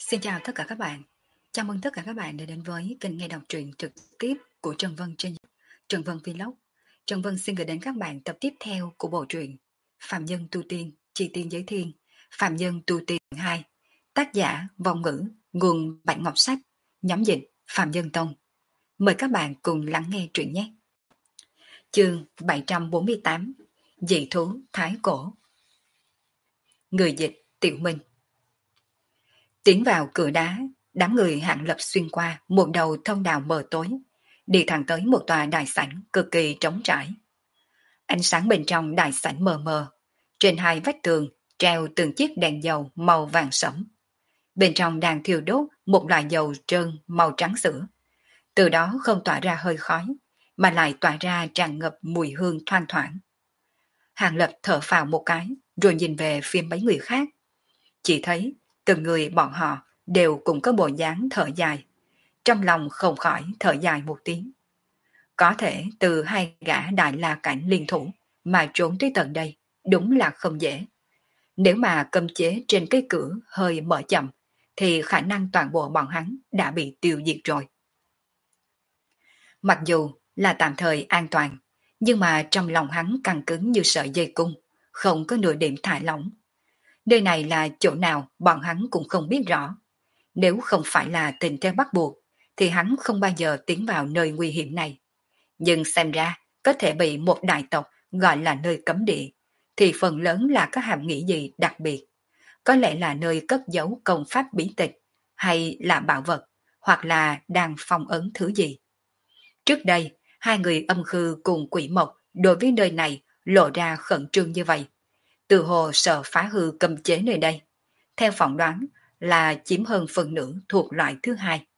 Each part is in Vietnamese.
Xin chào tất cả các bạn. Chào mừng tất cả các bạn đã đến với kênh nghe đọc truyện trực tiếp của Trần Vân trên Trần Vân Vlog. Trần Vân xin gửi đến các bạn tập tiếp theo của bộ truyện Phạm Nhân Tu Tiên, Chi Tiên Giới Thiên, Phạm Nhân Tu Tiên 2, tác giả Vong Ngữ, nguồn Bạch Ngọc Sách, nhóm dịch Phạm Nhân Tông. Mời các bạn cùng lắng nghe truyện nhé. Chương 748, Dị thú Thái Cổ. Người dịch Tiểu Minh. Tiến vào cửa đá, đám người Hạng Lập xuyên qua một đầu thông đạo mờ tối, đi thẳng tới một tòa đại sảnh cực kỳ trống trải. Ánh sáng bên trong đại sảnh mờ mờ, trên hai vách tường treo từng chiếc đèn dầu màu vàng sẫm. Bên trong đang thiêu đốt một loại dầu trơn màu trắng sữa, từ đó không tỏa ra hơi khói, mà lại tỏa ra tràn ngập mùi hương thoang thoảng. Hạng Lập thở phào một cái, rồi nhìn về phía mấy người khác. Chỉ thấy từng người bọn họ đều cũng có bộ dáng thở dài, trong lòng không khỏi thở dài một tiếng. Có thể từ hai gã đại la cảnh liên thủ mà trốn tới tận đây đúng là không dễ. Nếu mà cấm chế trên cái cửa hơi mở chậm thì khả năng toàn bộ bọn hắn đã bị tiêu diệt rồi. Mặc dù là tạm thời an toàn, nhưng mà trong lòng hắn căng cứng như sợi dây cung, không có nửa điểm thả lỏng. Nơi này là chỗ nào bọn hắn cũng không biết rõ. Nếu không phải là tình thế bắt buộc, thì hắn không bao giờ tiến vào nơi nguy hiểm này. Nhưng xem ra, có thể bị một đại tộc gọi là nơi cấm địa, thì phần lớn là có hàm nghĩa gì đặc biệt. Có lẽ là nơi cất giấu công pháp bí tịch, hay là bảo vật, hoặc là đang phong ấn thứ gì. Trước đây, hai người Âm Khư cùng Quỷ Mộc đối với nơi này lộ ra khẩn trương như vậy. Từ hồ sợ phá hư cấm chế nơi đây. Theo phỏng đoán là chiếm hơn phần nửa thuộc loại thứ hai.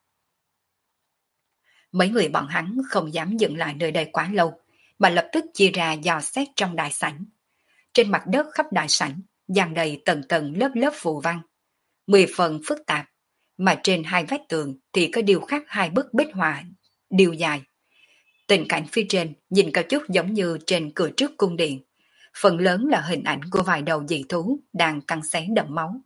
Mấy người bọn hắn không dám dừng lại nơi đây quá lâu, mà lập tức chia ra dò xét trong đại sảnh. Trên mặt đất khắp đại sảnh dàn đầy tầng tầng lớp lớp phù văn, 10 phần phức tạp, mà trên hai vách tường thì có điêu khắc hai bức bích họa điêu dài. Tình cảnh phía trên nhìn có chút giống như trên cửa trước cung điện, phần lớn là hình ảnh của vài đầu dị thú đang cắn xé đẫm máu.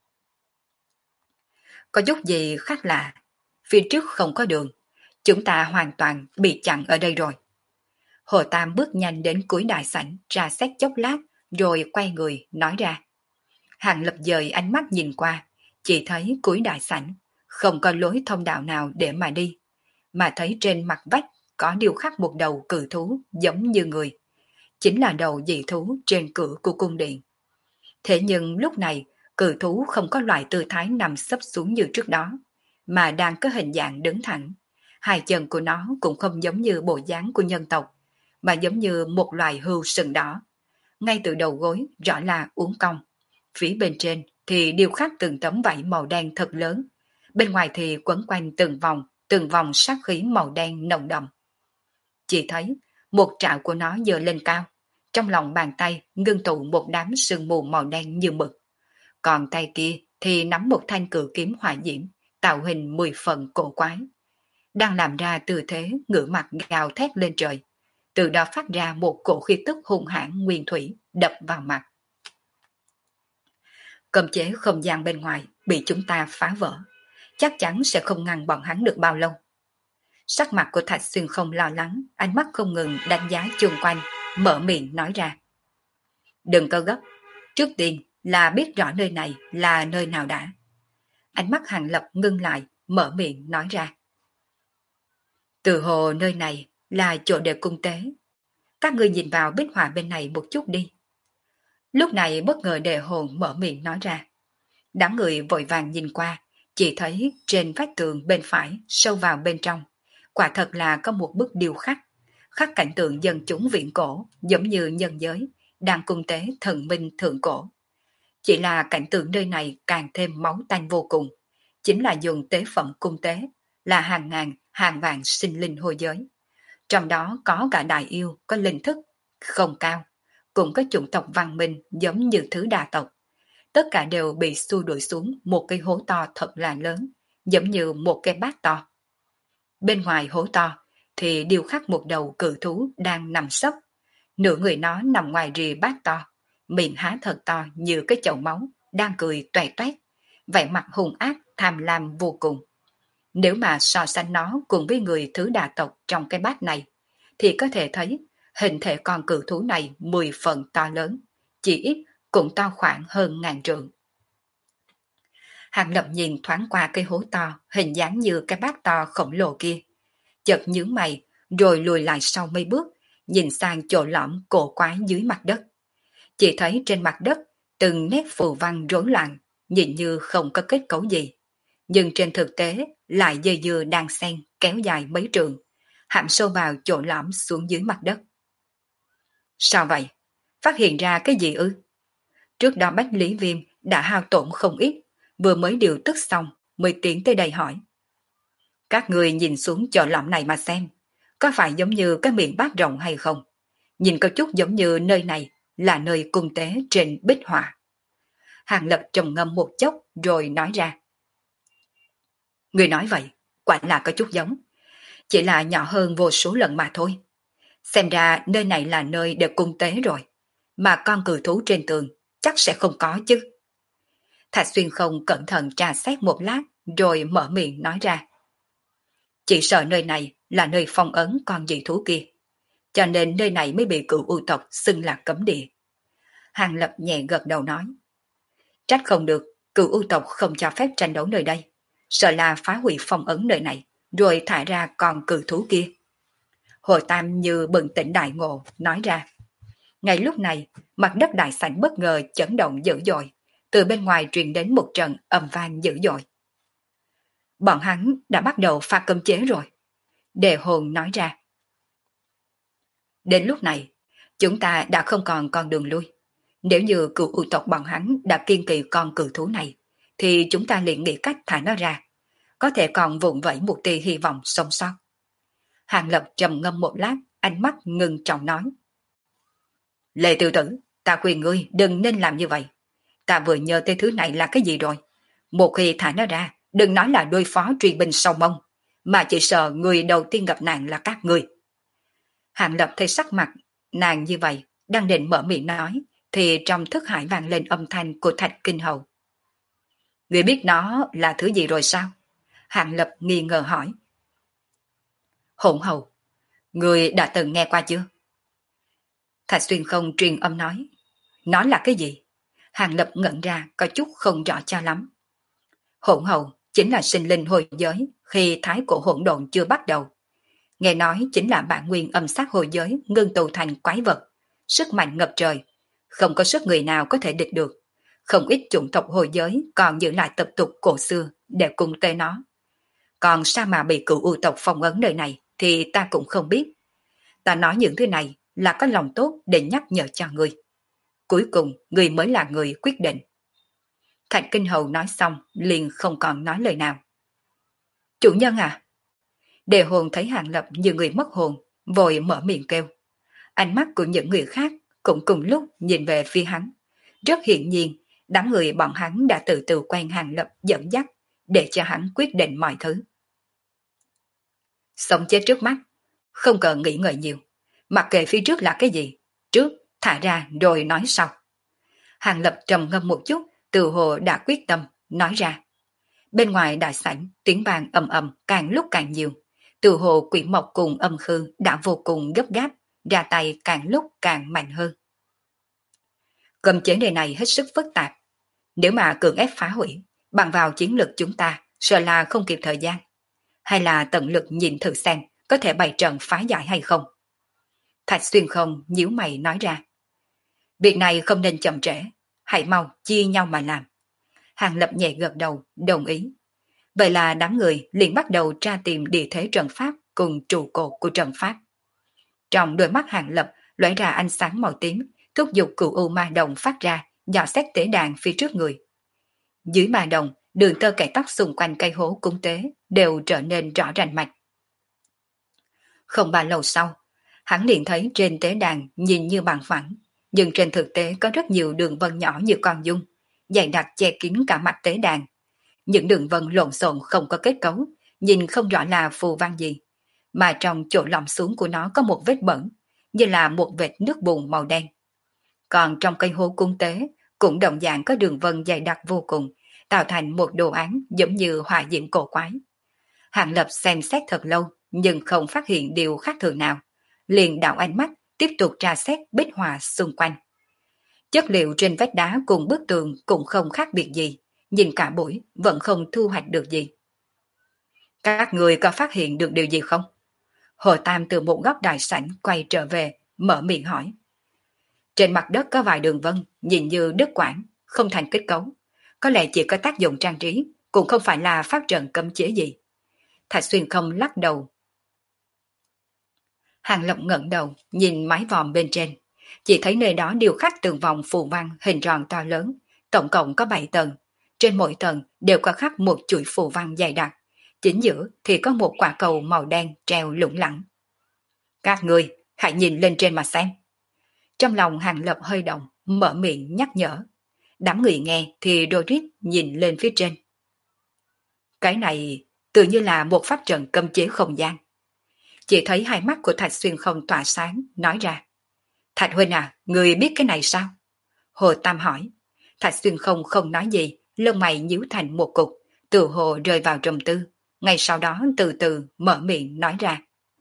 Có chút gì khác lạ, phía trước không có đường, chúng ta hoàn toàn bị chặn ở đây rồi. Hồ Tam bước nhanh đến cuối đại sảnh, ra xét chốc lát, rồi quay người, nói ra. Hàng Lập dời ánh mắt nhìn qua, chỉ thấy cuối đại sảnh, không có lối thông đạo nào để mà đi, mà thấy trên mặt vách có điêu khắc một đầu cự thú giống như người. Chính là đầu dị thú trên cửa của cung điện. Thế nhưng lúc này, cự thú không có loại tư thái nằm sấp xuống như trước đó, mà đang có hình dạng đứng thẳng. Hai chân của nó cũng không giống như bộ dáng của nhân tộc, mà giống như một loài hươu sừng đỏ. Ngay từ đầu gối rõ là uốn cong. Phía bên trên thì điêu khắc từng tấm vảy màu đen thật lớn. Bên ngoài thì quấn quanh từng vòng sát khí màu đen nồng đậm. Chỉ thấy một trảo của nó giơ lên cao. Trong lòng bàn tay ngưng tụ một đám sương mù màu đen như mực. Còn tay kia thì nắm một thanh cự kiếm hỏa diễm, tạo hình 10 phần cổ quái. Đang làm ra tư thế ngửa mặt gào thét lên trời. Từ đó phát ra một cổ khí tức hung hãn nguyên thủy đập vào mặt. Cấm chế không gian bên ngoài bị chúng ta phá vỡ, chắc chắn sẽ không ngăn bọn hắn được bao lâu. Sắc mặt của Thạch Xuyên không lo lắng, ánh mắt không ngừng đánh giá chung quanh, mở miệng nói ra. Đừng có gấp, trước tiên là biết rõ nơi này là nơi nào đã. Ánh mắt Hàng Lập ngưng lại, mở miệng nói ra. Từ hồ nơi này là chỗ để cung tế. Các ngươi nhìn vào bích họa bên này một chút đi. Lúc này bất ngờ Đề Hồn mở miệng nói ra. Đám người vội vàng nhìn qua, chỉ thấy trên vách tường bên phải sâu vào bên trong. Quả thật là có một bức điêu khắc, khắc cảnh tượng dân chúng viễn cổ giống như nhân giới, đang cung tế thần minh thượng cổ. Chỉ là cảnh tượng nơi này càng thêm máu tanh vô cùng, chính là dùng tế phẩm cung tế, là hàng ngàn, hàng vạn sinh linh hôi giới. Trong đó có cả đại yêu có linh thức không cao, cũng có chủng tộc văn minh giống như thứ đa tộc. Tất cả đều bị xua đuổi xuống một cái hố to thật là lớn, giống như một cái bát to. Bên ngoài hố to thì điêu khắc một đầu cự thú đang nằm sấp. Nửa người nó nằm ngoài rìa bát to, miệng há thật to như cái chậu máu, đang cười toẹt toét. vẻ mặt hung ác, tham lam vô cùng. Nếu mà so sánh nó cùng với người thứ đà tộc trong cái bát này, thì có thể thấy hình thể con cự thú này 10 phần to lớn, chỉ ít cũng to khoảng hơn ngàn trượng. Hàng Lập nhìn thoáng qua cây hố to, hình dáng như cái bát to khổng lồ kia. Chợt nhướng mày, rồi lùi lại sau mấy bước, nhìn sang chỗ lõm cổ quái dưới mặt đất. Chỉ thấy trên mặt đất, từng nét phù văn rối loạn, nhìn như không có kết cấu gì. Nhưng trên thực tế lại dây dưa đang xen kéo dài mấy trường, hãm sâu vào chỗ lõm xuống dưới mặt đất. Sao vậy? Phát hiện ra cái gì ư? Trước đó Bách Lý Viêm đã hao tổn không ít, vừa mới điều tức xong mới tiến tới đây hỏi. Các người nhìn xuống chỗ lõm này mà xem, có phải giống như cái miệng bát rộng hay không? Nhìn có chút giống như nơi này là nơi cung tế trên Bích Họa. Hàng Lập trầm ngâm một chốc rồi nói ra. Người nói vậy, quả là có chút giống. Chỉ là nhỏ hơn vô số lần mà thôi. Xem ra nơi này là nơi để cung tế rồi. Mà con cừu thú trên tường chắc sẽ không có chứ. Thạch Xuyên không cẩn thận trà xét một lát rồi mở miệng nói ra. Chỉ sợ nơi này là nơi phong ấn con dị thú kia. Cho nên nơi này mới bị cửu u tộc xưng là cấm địa. Hàng Lập nhẹ gật đầu nói. Trách không được, cửu u tộc không cho phép tranh đấu nơi đây. Sợ là phá hủy phong ấn nơi này, rồi thả ra con cừu thú kia. Hồ Tam như bừng tỉnh đại ngộ, nói ra. Ngay lúc này, mặt đất đại sảnh bất ngờ chấn động dữ dội. Từ bên ngoài truyền đến một trận ầm vang dữ dội. Bọn hắn đã bắt đầu pha cấm chế rồi. Đề hồn nói ra. Đến lúc này, chúng ta đã không còn con đường lui. Nếu như cựu u tộc bọn hắn đã kiên kỳ con cừu thú này, thì chúng ta liền nghĩ cách thả nó ra. Có thể còn vụn vẫy một tia hy vọng sống sót. Hàng Lập trầm ngâm một lát, ánh mắt ngưng trọng nói. Lệ Tự Tử, ta khuyên ngươi đừng nên làm như vậy. Ta vừa nhớ tới thứ này là cái gì rồi. Một khi thả nó ra, đừng nói là đối phó truy binh sau mông, mà chỉ sợ người đầu tiên gặp nạn là các ngươi. Hàng Lập thấy sắc mặt nàng như vậy, đang định mở miệng nói, thì trong thức hải vang lên âm thanh của Thạch Kinh Hầu. Người biết nó là thứ gì rồi sao? Hàng Lập nghi ngờ hỏi. Hỗn Hầu, người đã từng nghe qua chưa? Thạch Xuyên không truyền âm nói. Nó là cái gì? Hàng Lập ngẩn ra có chút không rõ cho lắm. Hỗn Hầu chính là sinh linh hồi giới khi thái cổ hỗn độn chưa bắt đầu. Nghe nói chính là bản nguyên âm sát hồi giới ngưng tụ thành quái vật, sức mạnh ngập trời, không có sức người nào có thể địch được. Không ít chủng tộc hồi giới còn giữ lại tập tục cổ xưa để cùng tế nó. Còn sao mà bị cửu u tộc phong ấn nơi này thì ta cũng không biết. Ta nói những thứ này là có lòng tốt để nhắc nhở cho người. Cuối cùng người mới là người quyết định. Thạch Kinh Hầu nói xong liền không còn nói lời nào. Chủ nhân à? Đề hồn thấy Hàng Lập như người mất hồn, vội mở miệng kêu. Ánh mắt của những người khác cũng cùng lúc nhìn về phía hắn. Rất hiển nhiên, đám người bọn hắn đã từ từ quen Hàng Lập dẫn dắt để cho hắn quyết định mọi thứ. Sống chết trước mắt, không cần nghĩ ngợi nhiều. Mặc kệ phía trước là cái gì, trước thả ra rồi nói sau. Hàng Lập trầm ngâm một chút, từ hồ đã quyết tâm, nói ra. Bên ngoài đại sảnh, tiếng vang ầm ầm càng lúc càng nhiều. Từ hồ quỷ mộc cùng âm khư đã vô cùng gấp gáp, ra tay càng lúc càng mạnh hơn. Cấm chế này hết sức phức tạp. Nếu mà cưỡng ép phá hủy, bằng vào chiến lực chúng ta, sợ là không kịp thời gian. Hay là tận lực nhìn thử xem có thể bày trận phá giải hay không. Thạch Xuyên không nhíu mày nói ra. Việc này không nên chậm trễ, hãy mau chia nhau mà làm. Hàng Lập nhẹ gật đầu, đồng ý. Vậy là đám người liền bắt đầu tra tìm địa thế trận pháp cùng trụ cột của trận pháp. Trong đôi mắt Hàng Lập lóe ra ánh sáng màu tím, thúc giục cửu u ma đồng phát ra, dò xét tế đàn phía trước người. Dưới ma đồng, đường tơ kẻ tóc xung quanh cây hố cúng tế đều trở nên rõ rành mạch. Không bao lâu sau, hắn liền thấy trên tế đàn nhìn như bằng phẳng, nhưng trên thực tế có rất nhiều đường vân nhỏ như con dung, dày đặc che kín cả mặt tế đàn. Những đường vân lộn xộn không có kết cấu, nhìn không rõ là phù văn gì, mà trong chỗ lõm xuống của nó có một vết bẩn, như là một vệt nước bùn màu đen. Còn trong cây hố cung tế cũng đồng dạng có đường vân dày đặc vô cùng, tạo thành một đồ án giống như họa diện cổ quái. Hàng Lập xem xét thật lâu nhưng không phát hiện điều khác thường nào, liền đảo ánh mắt tiếp tục tra xét bích họa xung quanh. Chất liệu trên vách đá cùng bức tường cũng không khác biệt gì, nhìn cả buổi vẫn không thu hoạch được gì. Các người có phát hiện được điều gì không? Hồ Tam từ một góc đại sảnh quay trở về, mở miệng hỏi. Trên mặt đất có vài đường vân, nhìn như đứt quãng, không thành kết cấu. Có lẽ chỉ có tác dụng trang trí, cũng không phải là pháp trận cấm chế gì. Thạch Xuyên không lắc đầu. Hàng Lập ngẩng đầu, nhìn mái vòm bên trên. Chỉ thấy nơi đó điêu khắc từng vòng phù văn hình tròn to lớn, tổng cộng có 7 tầng. Trên mỗi tầng đều có khắc một chuỗi phù văn dày đặc. Chính giữa thì có một quả cầu màu đen treo lủng lẳng. Các người, hãy nhìn lên trên mà xem. Trong lòng Hàng Lập hơi động, mở miệng nhắc nhở. Đám người nghe thì đôi rít nhìn lên phía trên. Cái này tự như là một pháp trận cấm chế không gian. Chỉ thấy hai mắt của Thạch Xuyên không tỏa sáng, nói ra. Thạch huynh à, người biết cái này sao? Hồ Tam hỏi. Thạch Xuyên không nói gì, lông mày nhíu thành một cục, tự hồ rơi vào trầm tư. Ngay sau đó từ từ mở miệng nói ra.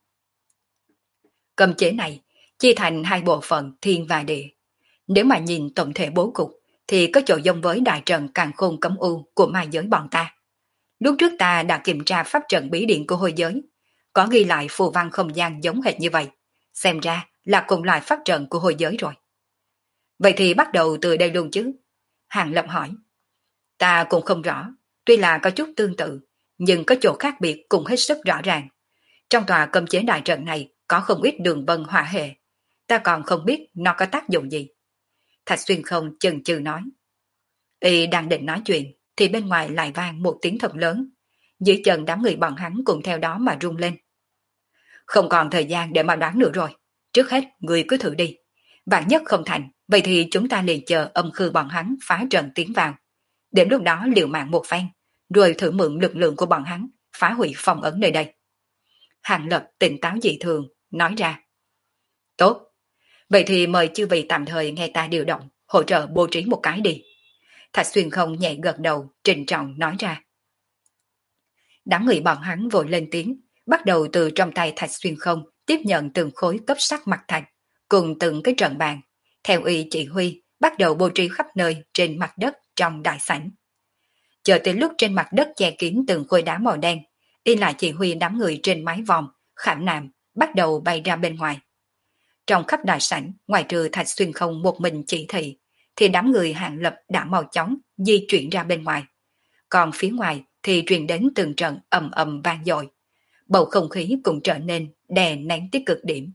Cấm chế này chia thành hai bộ phận thiên và địa. Nếu mà nhìn tổng thể bố cục thì có chỗ giống với đại trận càn khôn cấm u của ma giới bọn ta. Lúc trước ta đã kiểm tra pháp trận bí điện của hồi giới, có ghi lại phù văn không gian giống hệt như vậy, xem ra là cùng loại pháp trận của hồi giới rồi. Vậy thì bắt đầu từ đây luôn chứ? Hàng Lập hỏi. Ta cũng không rõ, tuy là có chút tương tự, nhưng có chỗ khác biệt cũng hết sức rõ ràng. Trong tòa cấm chế đại trận này có không ít đường vân hỏa hệ, ta còn không biết nó có tác dụng gì. Thạch Xuyên không chần chừ nói. Y đang định nói chuyện, thì bên ngoài lại vang một tiếng thật lớn. Dưới chân đám người bọn hắn cùng theo đó mà rung lên. Không còn thời gian để mà đoán nữa rồi. Trước hết, người cứ thử đi. Vạn nhất không thành, vậy thì chúng ta liền chờ âm khư bọn hắn phá trận tiến vào. Đến lúc đó liều mạng một phen, rồi thử mượn lực lượng của bọn hắn, phá hủy phong ấn nơi đây. Hàng Lập tỉnh táo dị thường, nói ra. Tốt, vậy thì mời chư vị tạm thời nghe ta điều động, hỗ trợ bố trí một cái đi. Thạch Xuyên không nhẹ gật đầu, trịnh trọng nói ra. Đám người bọn hắn vội lên tiếng, bắt đầu từ trong tay Thạch Xuyên không tiếp nhận từng khối cấp sắc mặt thạch, cùng từng cái trận bàn. Theo y chỉ huy, bắt đầu bố trí khắp nơi trên mặt đất trong đại sảnh. Chờ tới lúc trên mặt đất che kín từng khối đá màu đen, y lại chỉ huy đám người trên mái vòm, khảm nạm, bắt đầu bay ra bên ngoài. Trong khắp đại sảnh, ngoài trừ Thạch Xuyên không một mình chỉ thị, thì đám người Hàng Lập đã mau chóng di chuyển ra bên ngoài. Còn phía ngoài thì truyền đến từng trận ầm ầm vang dội. Bầu không khí cũng trở nên đè nén tới cực điểm.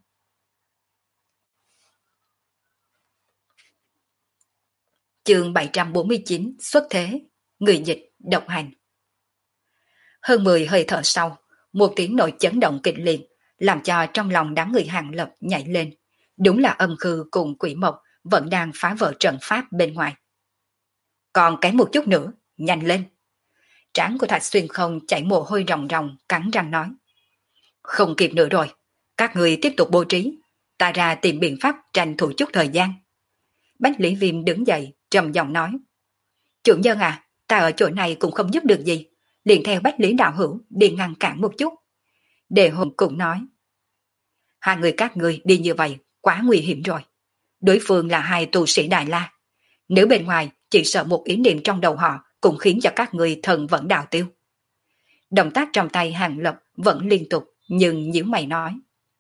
Chương 749 xuất thế, người dịch độc hành. Hơn 10 hơi thở sau, một tiếng nổi chấn động kịch liệt, làm cho trong lòng đám người Hàng Lập nhảy lên. Đúng là âm khư cùng quỷ mộc vẫn đang phá vỡ trận pháp bên ngoài. Còn cái một chút nữa, nhanh lên. Trán của Thạch Xuyên không chảy mồ hôi ròng ròng, cắn răng nói. Không kịp nữa rồi, các người tiếp tục bố trí, ta ra tìm biện pháp tranh thủ chút thời gian. Bách Lý Viêm đứng dậy, trầm giọng nói. Chủ nhân à, ta ở chỗ này cũng không giúp được gì, liền theo Bách Lý đạo hữu đi ngăn cản một chút. Đề Hồn cũng nói. Hai người các người đi như vậy, quá nguy hiểm rồi. Đối phương là hai tu sĩ Đại La. Nếu bên ngoài chỉ sợ một ý niệm trong đầu họ cũng khiến cho các người thần vẫn đào tiêu. Động tác trong tay Hàng Lập vẫn liên tục, nhưng nhíu mày nói.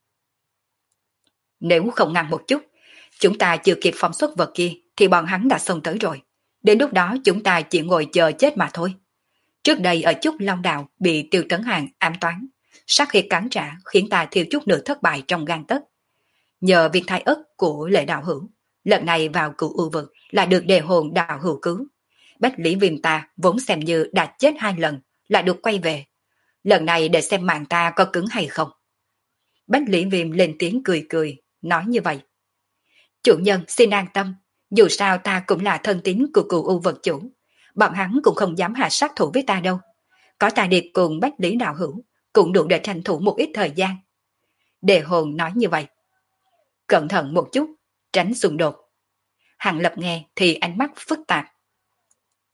Nếu không ngăn một chút, chúng ta chưa kịp phóng xuất vật kia thì bọn hắn đã xông tới rồi. Đến lúc đó chúng ta chỉ ngồi chờ chết mà thôi. Trước đây ở Trúc Long Đạo bị Tiêu Tấn Hàng ám toán, sát khi cắn trả khiến ta thiếu chút nữa thất bại trong gang tấc. Nhờ viên thái ất của Lệ đạo hữu, lần này vào cửu u vực là được Đề Hồn đạo hữu cứu. Bách Lý Viêm ta vốn xem như đã chết 2 lần, lại được quay về. Lần này để xem mạng ta có cứng hay không. Bách Lý Viêm lên tiếng cười cười, nói như vậy. Chủ nhân xin an tâm, dù sao ta cũng là thân tín của cửu u vật chủ. Bọn hắn cũng không dám hạ sát thủ với ta đâu. Có ta điệp cùng Bách Lý đạo hữu, cũng đủ để tranh thủ một ít thời gian. Đề Hồn nói như vậy. Cẩn thận một chút, tránh xung đột. Hàng Lập nghe thì ánh mắt phức tạp.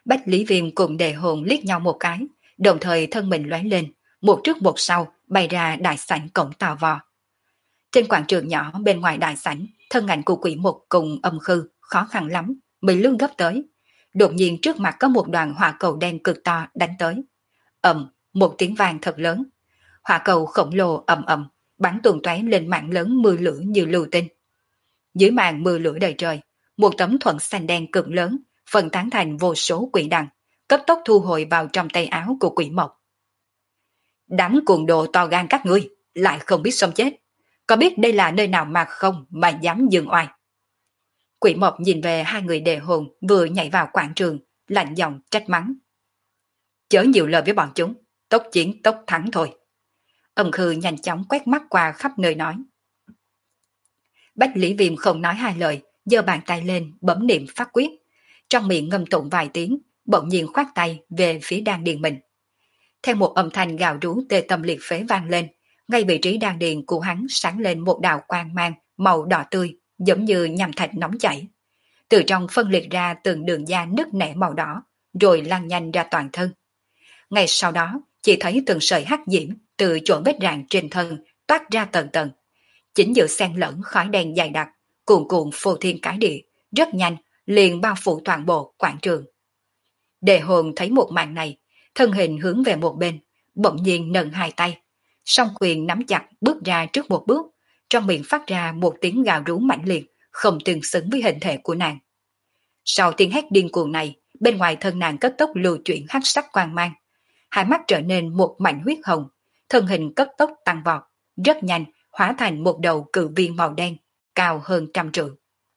Bách Lý Viêm cùng Đề Hồn liếc nhau một cái, đồng thời thân mình lóe lên, một trước một sau bay ra đại sảnh cổng tò vò. Trên quảng trường nhỏ bên ngoài đại sảnh, thân ảnh của Quỷ Mục cùng Âm Khư khó khăn lắm mới lướt gấp tới. Đột nhiên trước mặt có một đoàn hỏa cầu đen cực to đánh tới. Một tiếng vang thật lớn. Hỏa cầu khổng lồ ầm ầm bắn tung tóe lên mảng lớn mưa lửa như lưu tinh. Dưới màn mưa lửa đầy trời, một tấm thuẫn xanh đen cực lớn phân tán thành vô số quỷ đằng, cấp tốc thu hồi vào trong tay áo của Quỷ Mộc. Đám cuồng đồ to gan các ngươi, lại không biết sống chết. Có biết đây là nơi nào mà không mà dám dừng oai. Quỷ Mộc nhìn về hai người Đề Hồn vừa nhảy vào quảng trường, lạnh giọng trách mắng. Chớ nhiều lời với bọn chúng, tốc chiến tốc thắng thôi. Âm Khư nhanh chóng quét mắt qua khắp nơi nói. Bách Lý Viêm không nói hai lời, giơ bàn tay lên bấm niệm phát quyết. Trong miệng ngâm tụng vài tiếng, bỗng nhiên khoát tay về phía đan điền mình. Theo một âm thanh gào rú tê tâm liệt phế vang lên, ngay vị trí đan điền của hắn sáng lên một đạo quang mang màu đỏ tươi, giống như nham thạch nóng chảy. Từ trong phân liệt ra từng đường da nứt nẻ màu đỏ, rồi lan nhanh ra toàn thân. Ngay sau đó, chỉ thấy từng sợi hắc diễm từ chỗ vết rạn trên thân toát ra tầng tầng. Chính giữa xen lẫn khói đen dày đặc, cuồn cuộn phô thiên cái địa, rất nhanh liền bao phủ toàn bộ quảng trường. Đề Hồn thấy một màn này, thân hình hướng về một bên, bỗng nhiên nâng hai tay, song quyền nắm chặt bước ra trước một bước, trong miệng phát ra một tiếng gào rú mãnh liệt, không tương xứng với hình thể của nàng. Sau tiếng hét điên cuồng này, bên ngoài thân nàng cấp tốc lưu chuyển hắc sắc quang mang, hai mắt trở nên một mảnh huyết hồng, thân hình cấp tốc tăng vọt, rất nhanh hóa thành một đầu cự viên màu đen, cao hơn 100 trượng.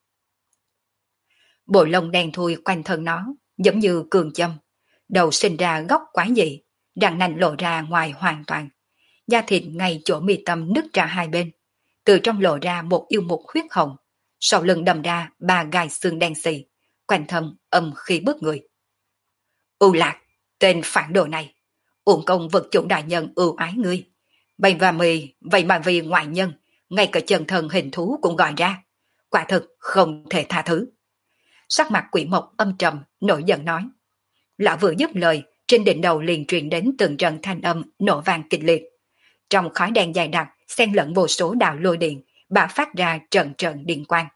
Bộ lông đen thui quanh thân nó, giống như cường châm, đầu sinh ra góc quái dị, răng nanh lộ ra ngoài hoàn toàn, da thịt ngay chỗ mi tâm nứt ra hai bên, từ trong lộ ra một yêu mục huyết hồng, sau lưng đầm ra 3 gai xương đen xì, quanh thân âm khí bức người. U Lạc, tên phản đồ này, uổng công vật chủ đại nhân ưu ái ngươi, vậy mà vì ngoại nhân, ngay cả chân thân hình thú cũng gọi ra, quả thực không thể tha thứ. Sắc mặt Quỷ Mộc âm trầm, nổi giận nói. Lão vừa dứt lời, trên đỉnh đầu liền truyền đến từng trận thanh âm nổ vang kịch liệt. Trong khói đen dài đặc, xen lẫn vô số đạo lôi điện, bạo phát ra trận trận điện quang.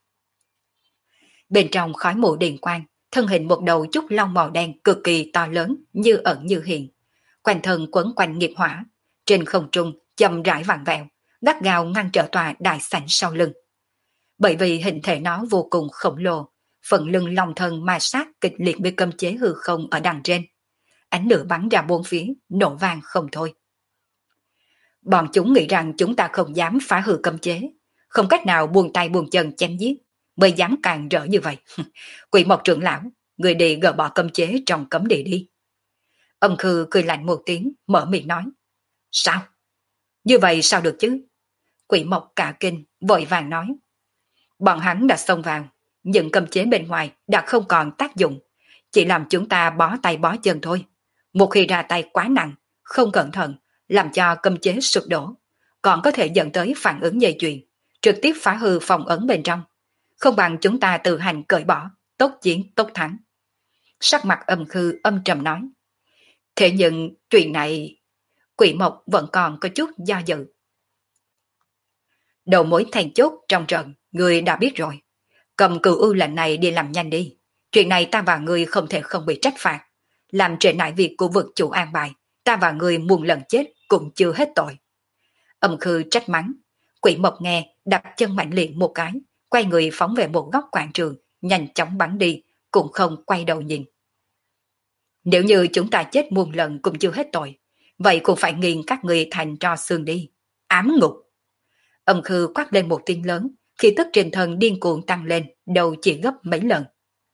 Bên trong khói mù điện quang, thân hình một đầu trúc long màu đen cực kỳ to lớn, như ẩn như hiện. Quanh thân quấn quanh nghiệp hỏa, trên không trung chậm rãi vặn vẹo, gắt gao ngăn trở tòa đại sảnh sau lưng. Bởi vì hình thể nó vô cùng khổng lồ, phần lưng long thân ma sát kịch liệt với cấm chế hư không ở đằng trên. Ánh lửa bắn ra bốn phía, nổ vang không thôi. Bọn chúng nghĩ rằng chúng ta không dám phá hư cấm chế, không cách nào buông tay buông chân chém giết, mới dám càng rỡ như vậy. Quỷ Mộc trưởng lão, người đi gỡ bỏ cấm chế trong cấm địa đi. Âm Khư cười lạnh một tiếng, mở miệng nói. Sao? Như vậy sao được chứ? Quỷ Mộc cả kinh, vội vàng nói. Bọn hắn đã xông vào, những cấm chế bên ngoài đã không còn tác dụng, chỉ làm chúng ta bó tay bó chân thôi. Một khi ra tay quá nặng, không cẩn thận, làm cho cấm chế sụp đổ, còn có thể dẫn tới phản ứng dây chuyền, trực tiếp phá hư phòng ấn bên trong. Không bằng chúng ta tự hành cởi bỏ, tốc chiến tốc thắng. Sắc mặt Âm Khư âm trầm nói. Thế nhưng chuyện này, Quỷ Mộc vẫn còn có chút do dự. Đầu mối then chốt trong trận, người đã biết rồi. Cầm cửu ưu lệnh này đi làm nhanh đi. Chuyện này ta và người không thể không bị trách phạt. Làm trễ nải việc của vực chủ an bài, ta và người muôn lần chết cũng chưa hết tội. Âm Khư trách mắng. Quỷ Mộc nghe, đặt chân mạnh liệt một cái, quay người phóng về một góc quảng trường, nhanh chóng bắn đi, cũng không quay đầu nhìn. Nếu như chúng ta chết muôn lần cũng chưa hết tội, vậy cũng phải nghiền các người thành tro xương đi. Ám ngục. Âm Khư quát lên một tiếng lớn, khi tức trên thân điên cuồng tăng lên, đầu chỉ gấp mấy lần.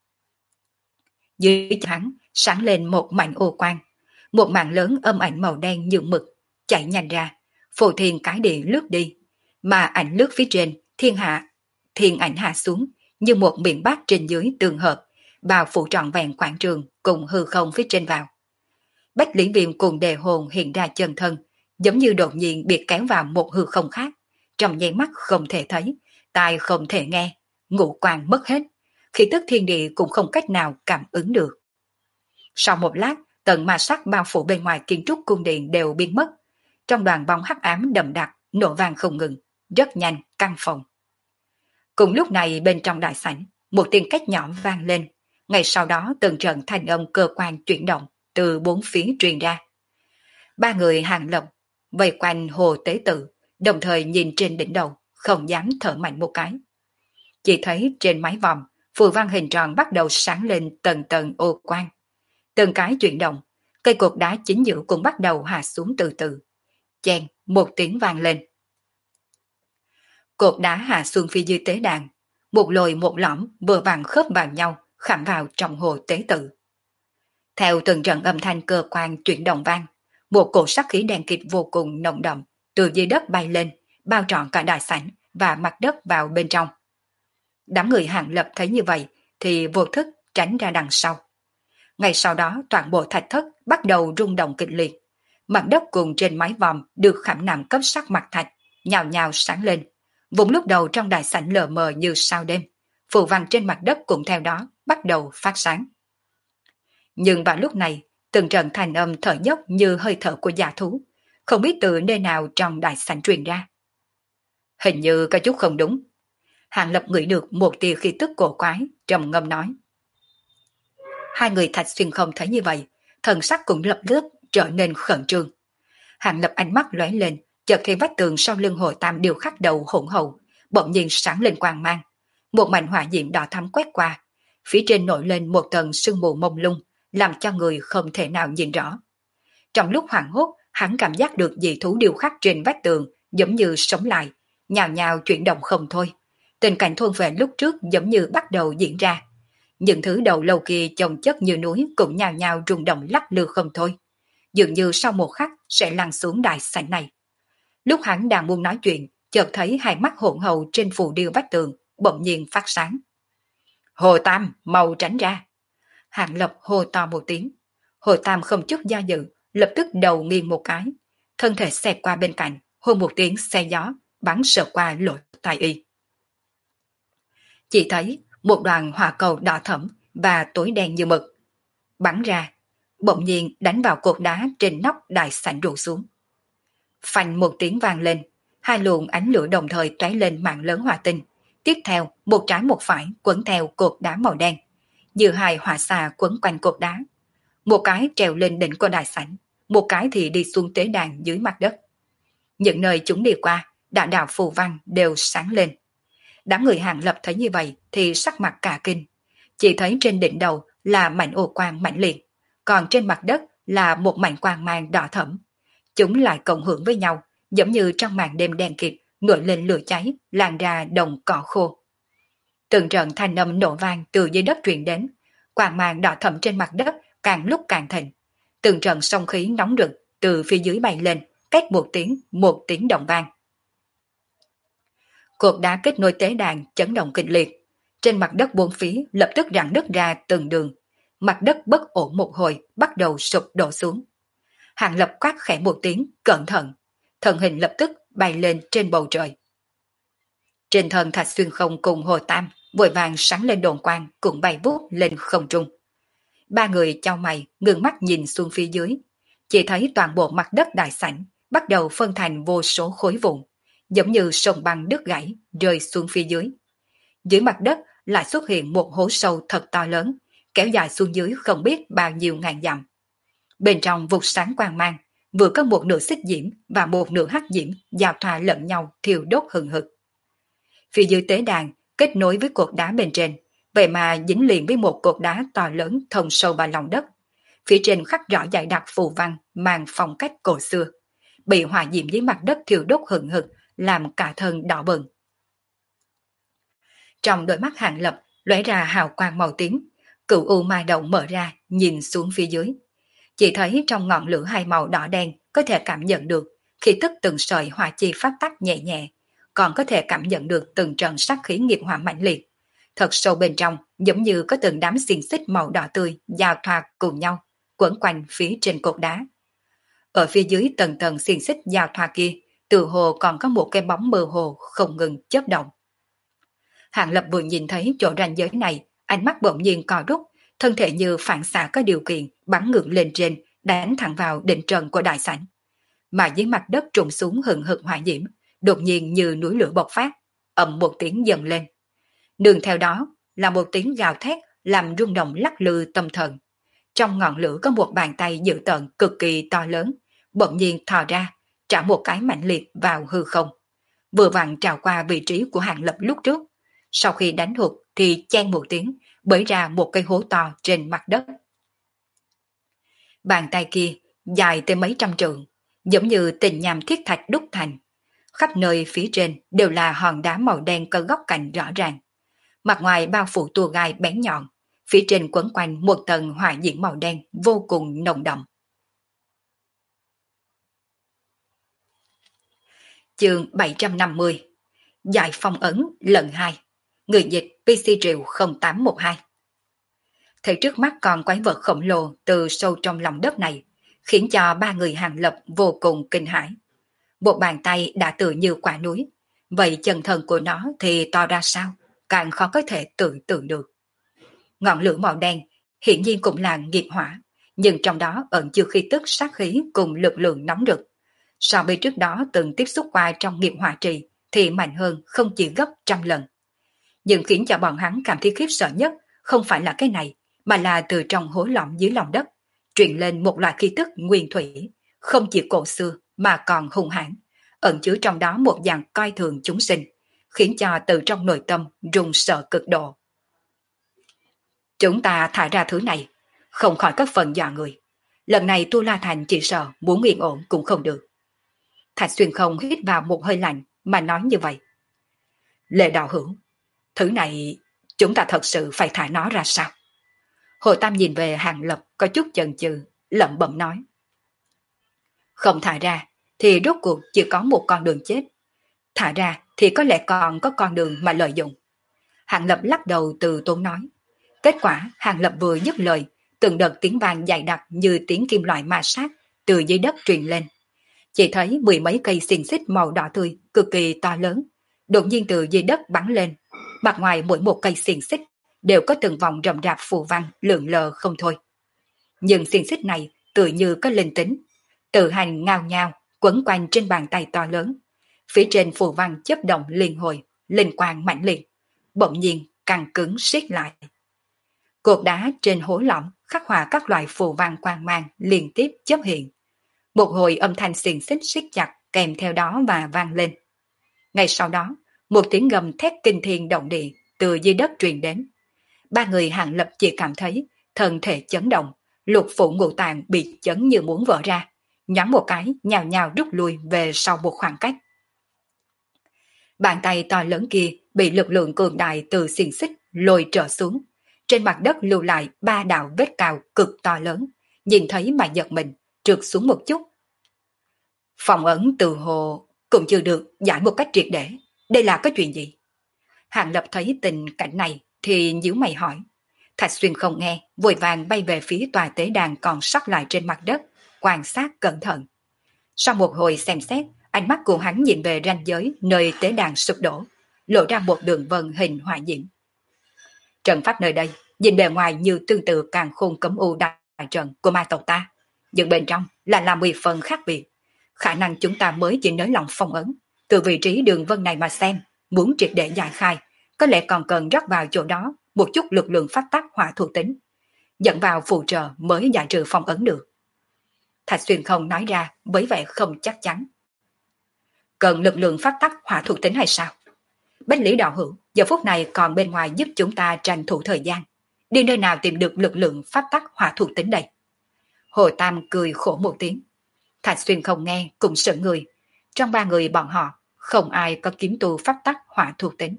Dưới hắn sáng lên một mảnh ô quang, một mảng lớn âm ảnh màu đen như mực chạy nhanh ra, phù thiên cái địa lướt đi, mà ảnh lướt phía trên thiên ảnh hạ xuống như một miệng bát trên dưới tương hợp, bao phủ trọn vẹn quảng trường cùng hư không phía trên vào. Bách Lý Viêm cùng Đề Hồn hiện ra chân thân, giống như đột nhiên bị kéo vào một hư không khác, trong nháy mắt không thể thấy, tai không thể nghe, ngũ quan mất hết, khí tức thiên địa cũng không cách nào cảm ứng được. Sau một lát, tầng ma sát bao phủ bên ngoài kiến trúc cung điện đều biến mất. Trong đoàn bóng hắc ám đậm đặc, nổ vang không ngừng, rất nhanh căng phòng. Cùng lúc này bên trong đại sảnh, một tiếng két nhỏ vang lên. Ngay sau đó từng trận thanh âm cơ quan chuyển động từ bốn phía truyền ra. Ba người Hàng Lập vây quanh hồ tế tự, đồng thời nhìn trên đỉnh đầu, không dám thở mạnh một cái. Chỉ thấy trên mái vòm, phù văn hình tròn bắt đầu sáng lên tầng tầng ô quang. Từng cái chuyển động, cây cột đá chính giữa cũng bắt đầu hạ xuống từ từ. Chèn, một tiếng vang lên. Cột đá hạ xuống phía dưới tế đàn, một lồi một lõm vừa vặn khớp vào nhau, khảm vào trong hồ tế tự. Theo từng trận âm thanh cơ quan chuyển động vang, một cổ sắc khí đen kịt vô cùng nồng đậm từ dưới đất bay lên, bao trọn cả đại sảnh và mặt đất vào bên trong. Đám người Hàng Lập thấy như vậy thì vô thức tránh ra đằng sau. Ngay sau đó toàn bộ thạch thất bắt đầu rung động kịch liệt. Mặt đất cùng trên mái vòm được khảm nạm cấp sắc mặt thạch, nhào nhào sáng lên. Vùng lúc đầu trong đại sảnh lờ mờ như sao đêm, phù văn trên mặt đất cũng theo đó bắt đầu phát sáng. Nhưng vào lúc này, từng trận thanh âm thở dốc như hơi thở của giả thú, không biết từ nơi nào trong đại sảnh truyền ra. Hình như có chút không đúng. Hàng Lập ngửi được một tia khí tức cổ quái, trầm ngâm nói. Hai người Thạch Xuyên không thấy như vậy, thần sắc cũng lập tức trở nên khẩn trương. Hàng Lập ánh mắt lóe lên, chợt thấy vách tường sau lưng Hồ Tam đều khắc đầu hỗn hậu, bỗng nhiên sáng lên quang mang. Một mảnh hỏa diệm đỏ thắm quét qua, phía trên nổi lên một tầng sương mù mông lung, làm cho người không thể nào nhìn rõ. Trong lúc hoảng hốt, hắn cảm giác được dị thú điêu khắc trên vách tường giống như sống lại, nhào nhào chuyển động không thôi. Tình cảnh thôn vệ lúc trước giống như bắt đầu diễn ra. Những thứ đầu lâu kia chồng chất như núi cũng nhào nhào rung động lắc lư không thôi. Dường như sau một khắc sẽ lăn xuống đại sảnh này. Lúc hắn đang muốn nói chuyện, chợt thấy hai mắt hỗn hậu trên phù điêu vách tường bỗng nhiên phát sáng. Hồ Tam, mau tránh ra! Hàng Lập hô to một tiếng. Hồ Tam không chút do dự, lập tức đầu nghiêng một cái, thân thể xẹt qua bên cạnh, hô một tiếng xe gió, bắn sợ qua lỗ tai y. Chỉ thấy một đoàn hỏa cầu đỏ thẫm và tối đen như mực bắn ra, bỗng nhiên đánh vào cột đá trên nóc đại sảnh rủ xuống. Phanh một tiếng vang lên, hai luồng ánh lửa đồng thời tóe lên mạng lớn hỏa tinh. Tiếp theo, một trái một phải quấn theo cột đá màu đen, như hai hỏa xà quấn quanh cột đá. Một cái trèo lên đỉnh của đại sảnh, một cái thì đi xuống tế đàn dưới mặt đất. Những nơi chúng đi qua, đạo đạo phù văn đều sáng lên. Đám người Hàng Lập thấy như vậy thì sắc mặt cả kinh. Chỉ thấy trên đỉnh đầu là mảnh ô quang mãnh liệt, còn trên mặt đất là một mảnh quang mang đỏ thẫm. Chúng lại cộng hưởng với nhau, giống như trong màn đêm đen kịt nổi lên lửa cháy, lan ra đồng cỏ khô. Từng trận thanh âm nổ vang từ dưới đất truyền đến, quang mang đỏ thẫm trên mặt đất càng lúc càng thịnh. Từng trận sóng khí nóng rực từ phía dưới bay lên, cách một tiếng động vang. Cột đá kết nối tế đàn chấn động kịch liệt, trên mặt đất bốn phía lập tức rạn nứt ra từng đường, mặt đất bất ổn một hồi bắt đầu sụp đổ xuống. Hàng Lập quát khẽ một tiếng, cẩn thận, thân hình lập tức bay lên trên bầu trời. Trên thân Thạch Xuyên Không cùng Hồ Tam vội vàng sáng lên đồn quang cũng bay vút lên không trung. Ba người chau mày ngừng mắt nhìn xuống phía dưới, chỉ thấy toàn bộ mặt đất đại sảnh bắt đầu phân thành vô số khối vụn, giống như sông băng đứt gãy rơi xuống phía dưới. Dưới mặt đất lại xuất hiện một hố sâu thật to lớn, kéo dài xuống dưới không biết bao nhiêu ngàn dặm. Bên trong vụt sáng quang mang, vừa có một nửa xích diễm và một nửa hắc diễm giao thoa lẫn nhau thiêu đốt hừng hực. Phía dưới tế đàn kết nối với cột đá bên trên, vậy mà dính liền với một cột đá to lớn thông sâu vào lòng đất. Phía trên khắc rõ dày đặc phù văn mang phong cách cổ xưa, bị hỏa diễm dưới mặt đất thiêu đốt hừng hực làm cả thân đỏ bừng. Trong đôi mắt Hàng Lập lóe ra hào quang màu tím, cửu u mai động mở ra nhìn xuống phía dưới. Chỉ thấy trong ngọn lửa hai màu đỏ đen có thể cảm nhận được khi tức từng sợi hỏa chi phát tắc nhẹ nhẹ, còn có thể cảm nhận được từng trận sát khí nghiệp hỏa mãnh liệt. Thật sâu bên trong giống như có từng đám xiềng xích màu đỏ tươi giao thoa cùng nhau, quấn quanh phía trên cột đá. Ở phía dưới tầng tầng xiềng xích giao thoa kia, từ hồ còn có một cái bóng mơ hồ không ngừng chớp động. Hàng Lập vừa nhìn thấy chỗ ranh giới này, ánh mắt bỗng nhiên co rút, thân thể như phản xạ có điều kiện bắn ngược lên trên, đánh thẳng vào đỉnh trần của đại sảnh. Mà dưới mặt đất trùng xuống hừng hực hỏa diễm, đột nhiên như núi lửa bộc phát, ầm một tiếng dần lên. Nương theo đó là một tiếng gào thét làm rung động lắc lư tâm thần. Trong ngọn lửa có một bàn tay dữ tợn cực kỳ to lớn, bỗng nhiên thò ra, trả một cái mạnh liệt vào hư không. Vừa vặn trào qua vị trí của Hàng Lập lúc trước. Sau khi đánh hụt thì chen một tiếng, bới ra một cây hố to trên mặt đất. Bàn tay kia dài tới mấy trăm trượng, giống như tình nham thiết thạch đúc thành. Khắp nơi phía trên đều là hòn đá màu đen có góc cạnh rõ ràng. Mặt ngoài bao phủ tua gai bén nhọn, phía trên quấn quanh một tầng hỏa diễm màu đen vô cùng nồng đậm. Chương 750 Giải phong ấn lần 2. Người dịch PC Triệu 0812. Thấy trước mắt con quái vật khổng lồ từ sâu trong lòng đất này, khiến cho ba người Hàng Lập vô cùng kinh hãi. Một bàn tay đã tự như quả núi, vậy chân thân của nó thì to ra sao, càng khó có thể tưởng tượng được. Ngọn lửa màu đen hiển nhiên cũng là nghiệp hỏa, nhưng trong đó ẩn chứa khí tức sát khí cùng lực lượng nóng rực. So với trước đó từng tiếp xúc qua trong nghiệp hỏa trì thì mạnh hơn không chỉ gấp trăm lần. Nhưng khiến cho bọn hắn cảm thấy khiếp sợ nhất không phải là cái này, mà là từ trong hố lõm dưới lòng đất, truyền lên một loại khí tức nguyên thủy, không chỉ cổ xưa mà còn hung hãn, ẩn chứa trong đó một dạng coi thường chúng sinh, khiến cho từ trong nội tâm run sợ cực độ. Chúng ta thả ra thứ này, không khỏi có phần dọa người. Lần này Tu La Thành chỉ sợ muốn yên ổn cũng không được. Thạch Xuyên Không hít vào một hơi lạnh mà nói như vậy. Lệ đạo hữu, thứ này chúng ta thật sự phải thả nó ra sao? Hồ Tam nhìn về Hàng Lập có chút chần chừ, lẩm bẩm nói. Không thả ra thì rốt cuộc chỉ có một con đường chết. Thả ra thì có lẽ còn có con đường mà lợi dụng. Hàng Lập lắc đầu từ tốn nói. Kết quả Hàng Lập vừa dứt lời, từng đợt tiếng vang dày đặc như tiếng kim loại ma sát từ dưới đất truyền lên. Chỉ thấy mười mấy cây xiềng xích màu đỏ tươi cực kỳ to lớn, đột nhiên từ dưới đất bắn lên. Mặt ngoài mỗi một cây xiềng xích đều có từng vòng rậm rạp phù văn lượn lờ không thôi. Nhưng xiềng xích này tự như có linh tính, tự hành ngao nhao quấn quanh trên bàn tay to lớn. Phía trên phù văn chớp động liên hồi, linh quang mãnh liệt, bỗng nhiên căng cứng siết lại. Cột đá trên hố lõm khắc họa các loại phù văn quang mang liên tiếp chớp hiện. Một hồi âm thanh xiềng xích siết chặt kèm theo đó và vang lên. Ngay sau đó, một tiếng gầm thét kinh thiên động địa từ dưới đất truyền đến. Ba người Hàng Lập chỉ cảm thấy thân thể chấn động, lục phủ ngũ tạng bị chấn như muốn vỡ ra, nhắm một cái nhào nhào rút lui về sau một khoảng cách. Bàn tay to lớn kia bị lực lượng cường đại từ xiềng xích lôi trở xuống. Trên mặt đất lưu lại ba đạo vết cào cực to lớn, nhìn thấy mà giật mình, trượt xuống một chút. Phòng ấn từ hồ cũng chưa được giải một cách triệt để. Đây là cái chuyện gì? Hàng Lập thấy tình cảnh này thì nhíu mày hỏi. Thạch Xuyên không nghe, vội vàng bay về phía tòa tế đàn còn sót lại trên mặt đất, quan sát cẩn thận. Sau một hồi xem xét, ánh mắt của hắn nhìn về ranh giới nơi tế đàn sụp đổ, lộ ra một đường vân hình hỏa diễm. Trận pháp nơi đây, nhìn bề ngoài như tương tự càn khôn cấm u đại trận của ma tộc ta, nhưng bên trong là 10 phần khác biệt. Khả năng chúng ta mới chỉ nới lỏng phong ấn. Từ vị trí đường vân này mà xem, muốn triệt để giải khai, có lẽ còn cần rót vào chỗ đó một chút lực lượng pháp tắc hỏa thuộc tính, dẫn vào phụ trợ mới giải trừ phong ấn được. Thạch Xuyên Không nói ra với vẻ không chắc chắn. Cần lực lượng pháp tắc hỏa thuộc tính hay sao? Bách Lý đạo hữu giờ phút này còn bên ngoài giúp chúng ta tranh thủ thời gian, đi nơi nào tìm được lực lượng pháp tắc hỏa thuộc tính đây? Hồ Tam cười khổ một tiếng. Thạch Xuyên Không nghe cũng sợ người. Trong ba người bọn họ không ai có kiếm tu pháp tắc hỏa thuộc tính.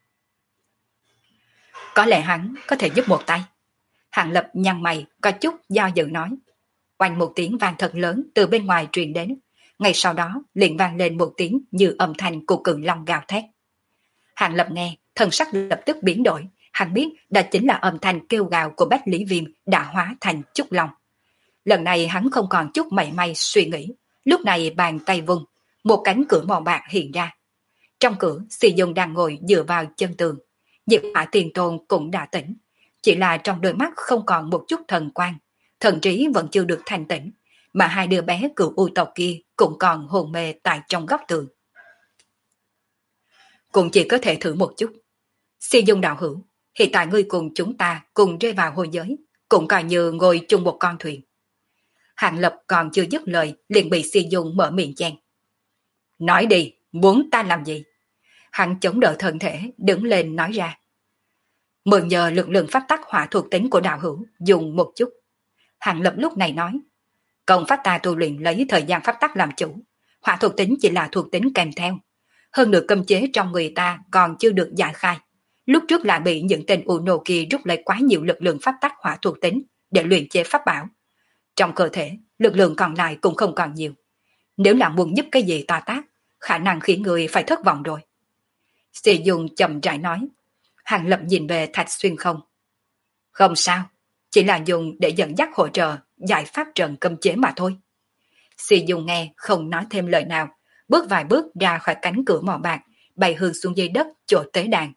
Có lẽ hắn có thể giúp một tay. Hàng Lập nhăn mày có chút do dự nói. Oanh một tiếng vang thật lớn từ bên ngoài truyền đến. Ngay sau đó liền vang lên một tiếng như âm thanh của cự long gào thét. Hàng Lập nghe, thần sắc lập tức biến đổi. Hắn biết đó chính là âm thanh kêu gào của Bách Lý Viêm đã hóa thành Trúc Long. Lần này hắn không còn chút mảy may suy nghĩ. Lúc này bàn tay vung, một cánh cửa màu bạc hiện ra. Trong cửa, Xì Dung đang ngồi dựa vào chân tường. Diệp Hỏa Tiền Tôn cũng đã tỉnh. chỉ là trong đôi mắt không còn một chút thần quang, thần trí vẫn chưa được thanh tĩnh, mà hai đứa bé cựu u tộc kia cũng còn hồn mê tại trong góc tường. Cũng chỉ có thể thử một chút. Si Dung đạo hữu, hiện tại ngươi cùng chúng ta cùng rơi vào hồi giới, cũng coi như ngồi chung một con thuyền. Hàng Lập còn chưa dứt lời liền bị Si Dung mở miệng chen. Nói đi, muốn ta làm gì? Hắn chống đỡ thân thể, đứng lên nói ra. Mượn nhờ lực lượng pháp tắc hỏa thuộc tính của đạo hữu, dùng một chút. Hàng Lập lúc này nói. Công pháp ta tu luyện lấy thời gian pháp tắc làm chủ, hỏa thuộc tính chỉ là thuộc tính kèm theo. Hơn nữa cấm chế trong người ta còn chưa được giải khai. Lúc trước lại bị những tên u nô kia rút lấy quá nhiều lực lượng pháp tắc hỏa thuộc tính để luyện chế pháp bảo. Trong cơ thể, lực lượng còn lại cũng không còn nhiều. Nếu là muốn giúp cái gì ta tác, khả năng khiến người phải thất vọng rồi. Sĩ Dung chậm rãi nói. Hàng Lập nhìn về Thạch Xuyên Không. Không sao, chỉ là dùng để dẫn dắt hỗ trợ giải pháp trận cấm chế mà thôi. Sĩ Dung nghe không nói thêm lời nào, bước vài bước ra khỏi cánh cửa mỏ bạc, bay hướng xuống dưới đất chỗ tế đàn.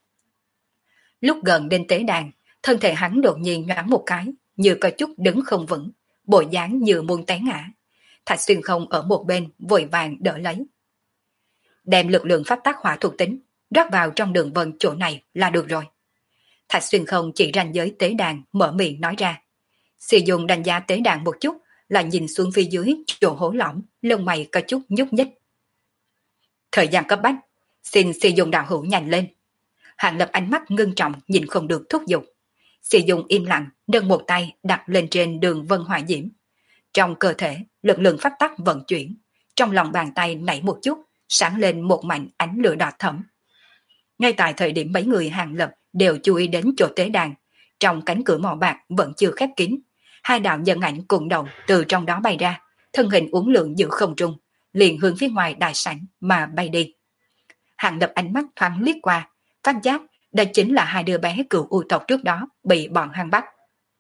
Lúc gần đến tế đàn, thân thể hắn đột nhiên nhoáng một cái, như có chút đứng không vững, bộ dáng như muốn té ngã. Thạch Xuyên Không ở một bên vội vàng đỡ lấy. Đem lực lượng pháp tác hỏa thuộc tính rót vào trong đường vân chỗ này là được rồi. Thạch Xuyên Không chỉ ranh giới tế đàn mở miệng nói ra. Sử dụng đánh giá tế đàn một chút, là nhìn xuống phía dưới chỗ hố lõm, lông mày có chút nhúc nhích. Thời gian cấp bách, xin sử dụng đạo hữu nhanh lên. Hàng Lập ánh mắt ngưng trọng nhìn không được thúc giục. Sử dụng im lặng, nâng một tay đặt lên trên đường vân hỏa diễm. Trong cơ thể, lực lượng pháp tắc vận chuyển, trong lòng bàn tay nảy một chút, sáng lên một mảnh ánh lửa đỏ thẫm. Ngay tại thời điểm mấy người Hàng Lập đều chú ý đến chỗ tế đàn, trong cánh cửa mỏ bạc vẫn chưa khép kín, hai đạo nhân ảnh cùng đồng từ trong đó bay ra, thân hình uốn lượn giữa không trung, liền hướng phía ngoài đại sảnh mà bay đi. Hàng Lập ánh mắt thoáng liếc qua, phát giác đây chính là hai đứa bé cựu u tộc trước đó bị bọn hắn bắt.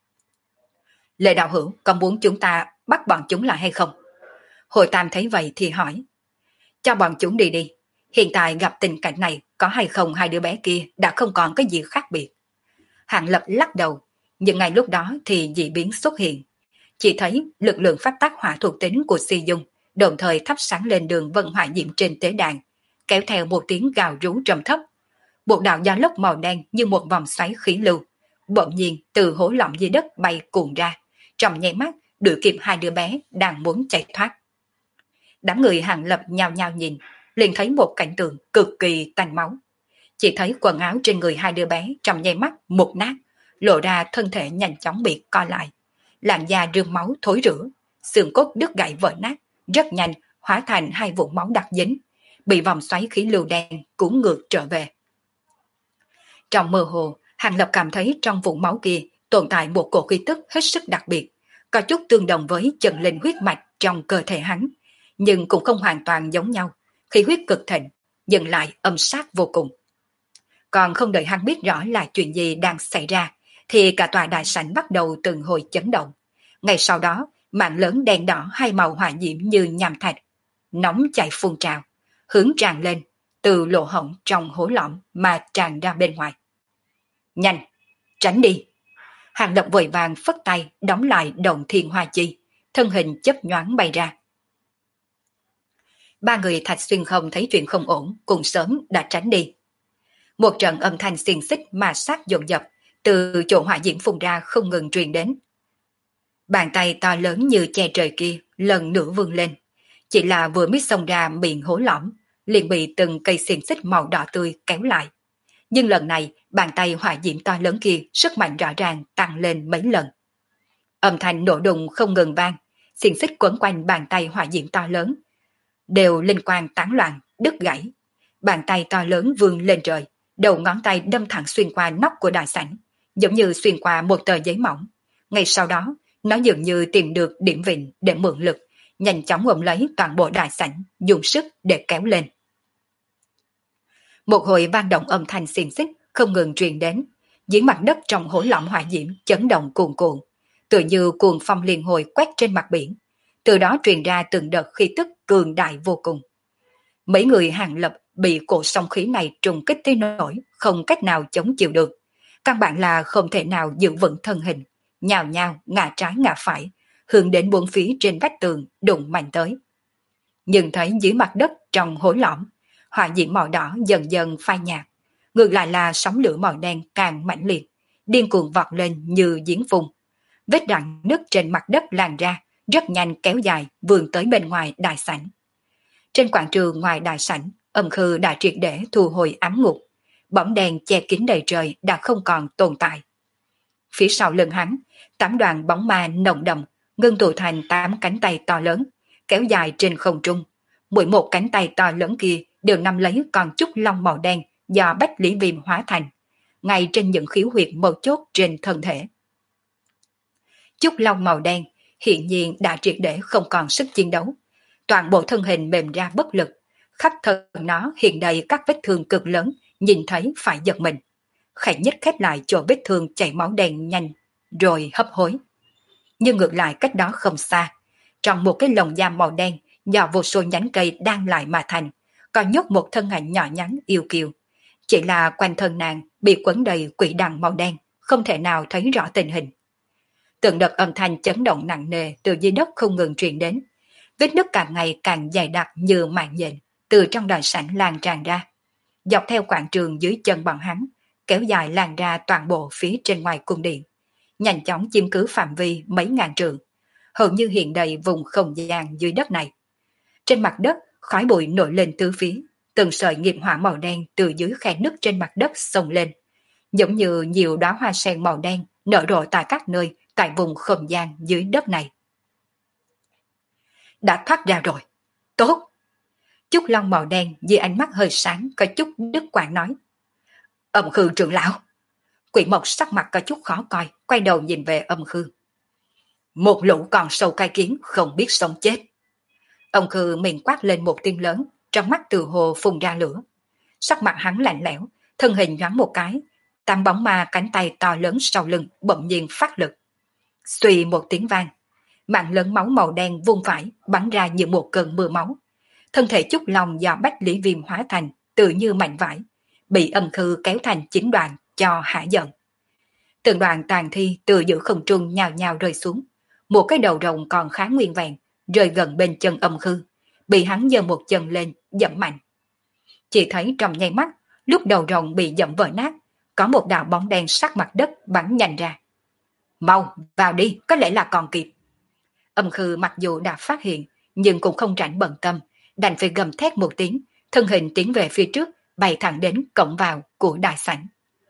Lệ đạo hữu có muốn chúng ta bắt bọn chúng lại hay không? Hội Tam thấy vậy thì hỏi. Cho bọn chúng đi đi, hiện tại gặp tình cảnh này có hay không hai đứa bé kia đã không còn cái gì khác biệt. Hàng Lập lắc đầu, nhưng ngay lúc đó thì dị biến xuất hiện. Chỉ thấy lực lượng pháp tác hỏa thuộc tính của Si Dung đồng thời thắp sáng lên đường vân hỏa diệm trên tế đàn, kéo theo một tiếng gào rú trầm thấp. Một đạo gió lốc màu đen như một vòng xoáy khí lưu, bỗng nhiên từ hố lõm dưới đất bay cuồn ra, trong nháy mắt đuổi kịp hai đứa bé đang muốn chạy thoát. Đám người Hàng Lập nhao nhao nhìn, liền thấy một cảnh tượng cực kỳ tanh máu. Chỉ thấy quần áo trên người hai đứa bé trong nháy mắt mục nát, lộ ra thân thể nhanh chóng bị co lại. Làn da rương máu thối rữa, xương cốt đứt gãy vỡ nát, rất nhanh hóa thành hai vụn máu đặc dính, bị vòng xoáy khí lưu đen cuốn ngược trở về. Trong mơ hồ, Hàng Lập cảm thấy trong vụn máu kia tồn tại một cổ khí tức hết sức đặc biệt, có chút tương đồng với chân linh huyết mạch trong cơ thể hắn, nhưng cũng không hoàn toàn giống nhau. Khí huyết cực thịnh, dừng lại âm sát vô cùng. Còn không đợi hắn biết rõ là chuyện gì đang xảy ra, thì cả tòa đại sảnh bắt đầu từng hồi chấn động. Ngay sau đó, mảng lớn đèn đỏ hai màu hỏa diễm như nham thạch, nóng chảy phun trào, hướng tràn lên, từ lỗ hổng trong hố lõm mà tràn ra bên ngoài. Nhanh, tránh đi! Hàng Lập vội vàng phất tay đóng lại động thiên hoa chi, thân hình chớp nhoáng bay ra. Ba người Thạch Xuyên Không thấy chuyện không ổn, cùng sớm đã tránh đi. Một trận âm thanh xiềng xích mà sát dồn dập, từ chỗ hỏa diễm phun ra không ngừng truyền đến. Bàn tay to lớn như che trời kia lần nữa vươn lên, chỉ là vừa mới xông ra miệng hố lõm, liền bị từng cây xiềng xích màu đỏ tươi kéo lại. Nhưng lần này, bàn tay hỏa diễm to lớn kia sức mạnh rõ ràng tăng lên mấy lần. Âm thanh nổ đùng không ngừng vang, xiềng xích quấn quanh bàn tay hỏa diễm to lớn, đều linh quang tán loạn, đứt gãy. Bàn tay to lớn vươn lên trời, đầu ngón tay đâm thẳng xuyên qua nóc của đại sảnh, giống như xuyên qua một tờ giấy mỏng. Ngay sau đó, nó dường như tìm được điểm vịn để mượn lực, nhanh chóng ôm lấy toàn bộ đại sảnh, dùng sức để kéo lên. Một hồi vang động âm thanh xiềng xích không ngừng truyền đến, dưới mặt đất trong hỗn loạn hỏa diễm chấn động cuồn cuộn, tựa như cuồng phong liên hồi quét trên mặt biển. Từ đó truyền ra từng đợt khí tức cường đại vô cùng. Mấy người Hàng Lập bị cổ song khí này trùng kích tới nỗi không cách nào chống chịu được. Căn bản là không thể nào giữ vững thân hình, nhào nhào ngã trái ngã phải, hướng đến bốn phía trên vách tường đụng mạnh tới. Nhưng thấy dưới mặt đất trong hối lõm, hỏa diễm màu đỏ dần dần phai nhạt, ngược lại là sóng lửa màu đen càng mãnh liệt, điên cuồng vọt lên như giếng phun. Vết rạn nứt trên mặt đất lan ra, rất nhanh kéo dài vươn tới bên ngoài đại sảnh. Trên quảng trường ngoài đại sảnh, Âm Khư đã triệt để thu hồi ám ngục, bóng đèn che kín đầy trời đã không còn tồn tại. Phía sau lưng hắn, 8 đoàn bóng ma nồng đậm ngưng tụ thành 8 cánh tay to lớn, kéo dài trên không trung. Mỗi một cánh tay to lớn kia đều nắm lấy con trúc long màu đen do Bách Lý Viêm hóa thành, ngay trên những khiếu huyệt mấu chốt trên thân thể. Trúc long màu đen hiện nhiên đã triệt để không còn sức chiến đấu, toàn bộ thân hình mềm ra bất lực, khắp thân nó hiện đầy các vết thương cực lớn, nhìn thấy phải giật mình. Khẽ nhếch khép lại chỗ vết thương chảy máu đen nhanh, rồi hấp hối. Nhưng ngược lại cách đó không xa, trong một cái lồng giam màu đen do vô số nhánh cây đan lại mà thành, còn nhốt một thân ảnh nhỏ nhắn yêu kiều. Chỉ là quanh thân nàng bị quấn đầy quỷ đằng màu đen, không thể nào thấy rõ tình hình. Từng đợt âm thanh chấn động nặng nề từ dưới đất không ngừng truyền đến. Vết nứt càng ngày càng dày đặc như mạng nhện, từ trong đại sảnh lan tràn ra. Dọc theo quảng trường dưới chân bọn hắn, kéo dài lan ra toàn bộ phía trên ngoài cung điện, nhanh chóng chiếm cứ phạm vi mấy ngàn trượng, hầu như hiện đầy vùng không gian dưới đất này. Trên mặt đất, khói bụi nổi lên tứ phía, từng sợi nghiệp hỏa màu đen từ dưới khe nứt trên mặt đất xông lên, giống như nhiều đóa hoa sen màu đen nở rộ tại các nơi tại vùng không gian dưới đất này. Đã thoát ra rồi, tốt. Trúc long màu đen dưới ánh mắt hơi sáng có chút đứt quãng nói. Âm Khư trưởng lão. Quỷ Mộc sắc mặt có chút khó coi, quay đầu nhìn về Âm Khư. Một lũ còn sâu cai kiến không biết sống chết. Âm Khư miệng quát lên một tiếng lớn, trong mắt từ hồ phun ra lửa. Sắc mặt hắn lạnh lẽo, thân hình nhoáng một cái, 8 bóng ma cánh tay to lớn sau lưng bỗng nhiên phát lực. Xuy một tiếng vang, mạng lớn máu màu đen vuông vãi bắn ra như một cơn mưa máu. Thân thể Trúc Long do Bách Lý Viêm hóa thành tự như mảnh vải, bị Âm Khư kéo thành 9 đoàn cho hả giận. Từng đoàn tàn thi từ giữa không trung nhào nhào rơi xuống, một cái đầu rồng còn khá nguyên vẹn rơi gần bên chân Âm Khư, bị hắn giơ một chân lên dẫm mạnh. Chỉ thấy trong nháy mắt, lúc đầu rồng bị dẫm vỡ nát, có một đạo bóng đen sát mặt đất bắn nhanh ra. Mau vào đi, có lẽ là còn kịp. Âm Khư mặc dù đã phát hiện nhưng cũng không rảnh bận tâm, đành phải gầm thét một tiếng, thân hình tiến về phía trước, bay thẳng đến cổng vào của đại sảnh.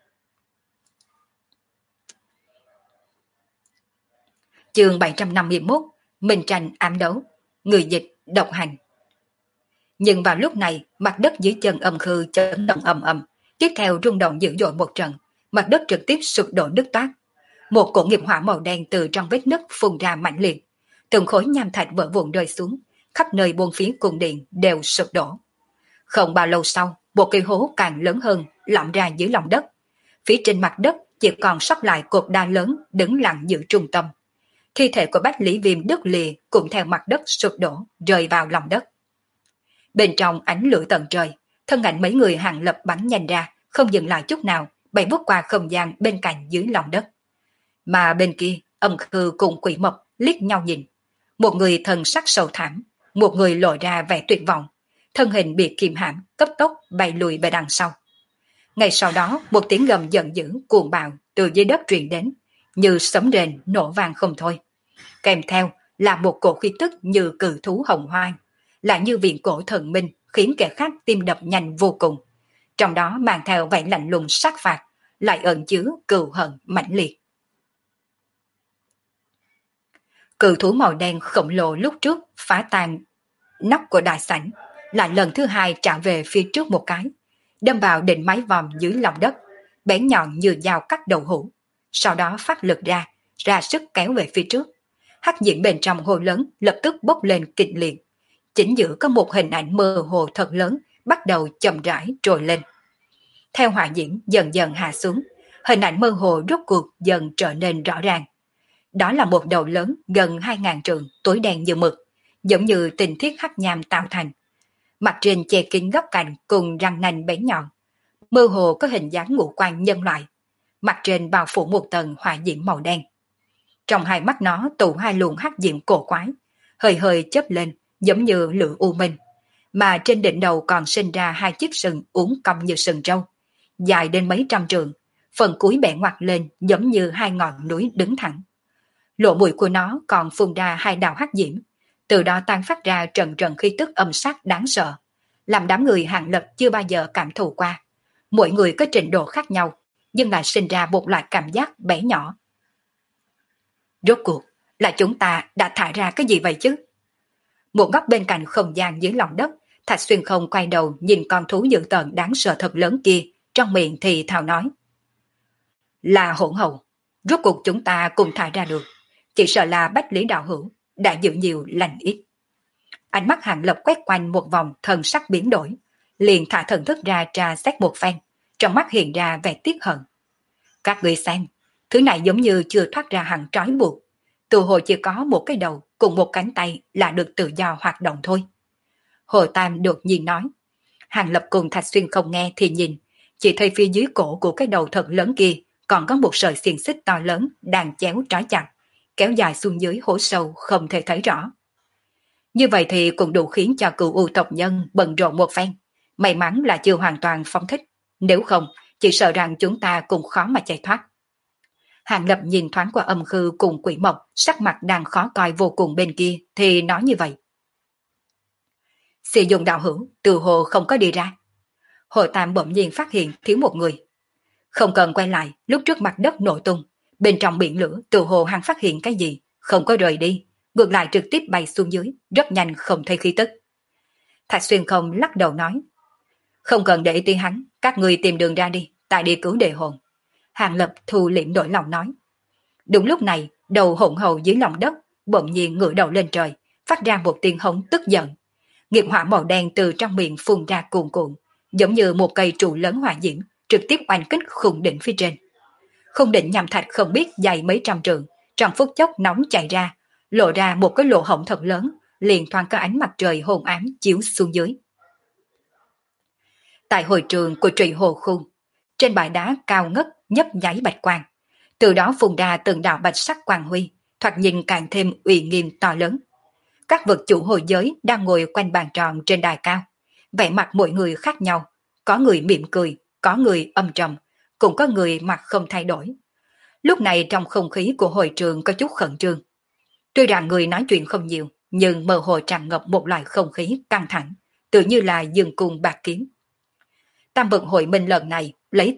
Chương 751, Minh tranh ám đấu, người dịch độc hành. Nhưng vào lúc này, mặt đất dưới chân Âm Khư chấn động ầm ầm, tiếp theo rung động dữ dội một trận, mặt đất trực tiếp sụp đổ nứt toát. Một cỗ nghiệp hỏa màu đen từ trong vết nứt phun ra mãnh liệt, từng khối nham thạch vỡ vụn rơi xuống, khắp nơi bốn phía cung điện đều sụp đổ. Không bao lâu sau, một cái hố càng lớn hơn lõm ra dưới lòng đất. Phía trên mặt đất chỉ còn sót lại cột đá lớn đứng lặng giữa trung tâm. Thi thể của Bách Lý Viêm đứt lìa cũng theo mặt đất sụp đổ rơi vào lòng đất. Bên trong ánh lửa tận trời, thân ảnh mấy người hàng lập bắn nhanh ra, không dừng lại chút nào, bay vút qua không gian bên cạnh dưới lòng đất. Mà bên kia, Âm Khư cùng Quỷ Mộc liếc nhau nhìn. Một người thần sắc sầu thảm, một người lộ ra vẻ tuyệt vọng, thân hình bị kìm hãm, cấp tốc bay lùi về đằng sau. Ngay sau đó, một tiếng gầm giận dữ cuồng bạo từ dưới đất truyền đến, như sấm rền nổ vang không thôi. Kèm theo là một cổ khí tức như cự thú hồng hoang, lại như viện cổ thần minh, khiến kẻ khác tim đập nhanh vô cùng. Trong đó mang theo vẻ lạnh lùng sát phạt, lại ẩn chứa cừu hận mãnh liệt. Cự thú màu đen khổng lồ lúc trước phá tan nóc của đại sảnh, lại lần thứ hai trả về phía trước một cái, đâm vào đỉnh mái vòm dưới lòng đất, bén nhọn như dao cắt đầu hũ. Sau đó phát lực ra sức kéo về phía trước. Hắc diễm bên trong hồ lớn lập tức bốc lên kịch liệt. Chính giữa có một hình ảnh mơ hồ thật lớn bắt đầu chậm rãi trồi lên. Theo hỏa diễm dần dần hạ xuống, hình ảnh mơ hồ rốt cuộc dần trở nên rõ ràng. Đó là một đầu lớn gần 2.000 trượng, tối đen như mực, giống như tinh thiết hắc nham tạo thành. Mặt trên che kín góc cạnh cùng răng nanh bén nhọn, mơ hồ có hình dáng ngũ quan nhân loại. mặt trên bao phủ một tầng hỏa diễm màu đen. Trong hai mắt nó tụ hai luồng hắc diễm cổ quái, hơi hơi chớp lên giống như lửa u minh, mà trên đỉnh đầu còn sinh ra hai chiếc sừng uốn cong như sừng trâu, dài đến mấy trăm trượng, phần cuối bẻ ngoặt lên giống như hai ngọn núi đứng thẳng. Lỗ mũi của nó còn phun ra hai đạo hắc diễm, từ đó tan phát ra trận trận khí tức âm sát đáng sợ, làm đám người Hàng Lập chưa bao giờ cảm thụ qua. Mỗi người có trình độ khác nhau, nhưng lại sinh ra một loại cảm giác bé nhỏ. Rốt cuộc là chúng ta đã thải ra cái gì vậy chứ? Một góc bên cạnh không gian dưới lòng đất, Thạch Xuyên Không quay đầu nhìn con thú dữ tợn đáng sợ thật lớn kia, trong miệng thì thào nói. Là hỗn hậu, rốt cuộc chúng ta cùng thải ra được, chỉ sợ là Bách Lý đạo hữu đã giữ nhiều lành ít. Ánh mắt Hàng Lập quét quanh một vòng, thần sắc biến đổi, liền thả thần thức ra tra xét một phen, trong mắt hiện ra vẻ tiếc hận. Các người xem, thứ này giống như chưa thoát ra hẳn trói buộc, từ hồ chỉ có một cái đầu cùng một cánh tay là được tự do hoạt động thôi. Hồ Tam đột nhiên nói. Hàng Lập cùng Thạch Xuyên Không nghe thì nhìn, chỉ thấy phía dưới cổ của cái đầu thật lớn kia còn có một sợi xiềng xích to lớn đang chéo trói chặt, kéo dài xuống dưới hố sâu không thể thấy rõ. Như vậy thì cũng đủ khiến cho cựu u tộc nhân bận rộn một phen. May mắn là chưa hoàn toàn phóng thích, nếu không chỉ sợ rằng chúng ta cũng khó mà chạy thoát. Hàng Lập nhìn thoáng qua Âm Khư cùng Quỷ Mộc, sắc mặt đang khó coi vô cùng bên kia thì nói như vậy. Sử dụng đạo hữu từ hồ không có đi ra. Hồ Tam bỗng nhiên phát hiện thiếu một người. Không cần quay lại, lúc trước mặt đất nổ tung, bên trong biển lửa từ hồ hắn phát hiện cái gì, không có rời đi, ngược lại trực tiếp bay xuống dưới, rất nhanh không thấy khí tức. Thạch Xuyên Không lắc đầu nói. Không cần để ý hắn, các người tìm đường ra đi, tại đi cứu đề hồn. Hàng Lập thu liễm đổi lòng nói. Đúng lúc này, đầu hỗn hầu dưới lòng đất bỗng nhiên ngửa đầu lên trời, phát ra một tiếng hống tức giận. Nghiệp hỏa màu đen từ trong miệng phun ra cuồn cuộn, giống như một cây trụ lớn hỏa diễm, trực tiếp oanh kích khung đỉnh phía trên. Khung đỉnh nham thạch không biết dài mấy trăm trượng, trong phút chốc nóng chảy ra, lộ ra một cái lỗ hổng thật lớn, liền thoáng có ánh mặt trời hôn ám chiếu xuống dưới. Tại hội trường của Trụy Hồ Khu, trên bãi đá cao ngất nhấp nháy bạch quang, từ đó phun ra từng đạo bạch sắc quang huy, thoạt nhìn càng thêm uy nghiêm to lớn. Các vật chủ hồi giới đang ngồi quanh bàn tròn trên đài cao, vẻ mặt mỗi người khác nhau, có người mỉm cười, có người âm trầm, cũng có người mặt không thay đổi. Lúc này trong không khí của hội trường có chút khẩn trương. Tuy rằng người nói chuyện không nhiều, nhưng mơ hồ tràn ngập một loại không khí căng thẳng, tự như là dương cung bạc kiếm. Tam vực hội minh lần này lấy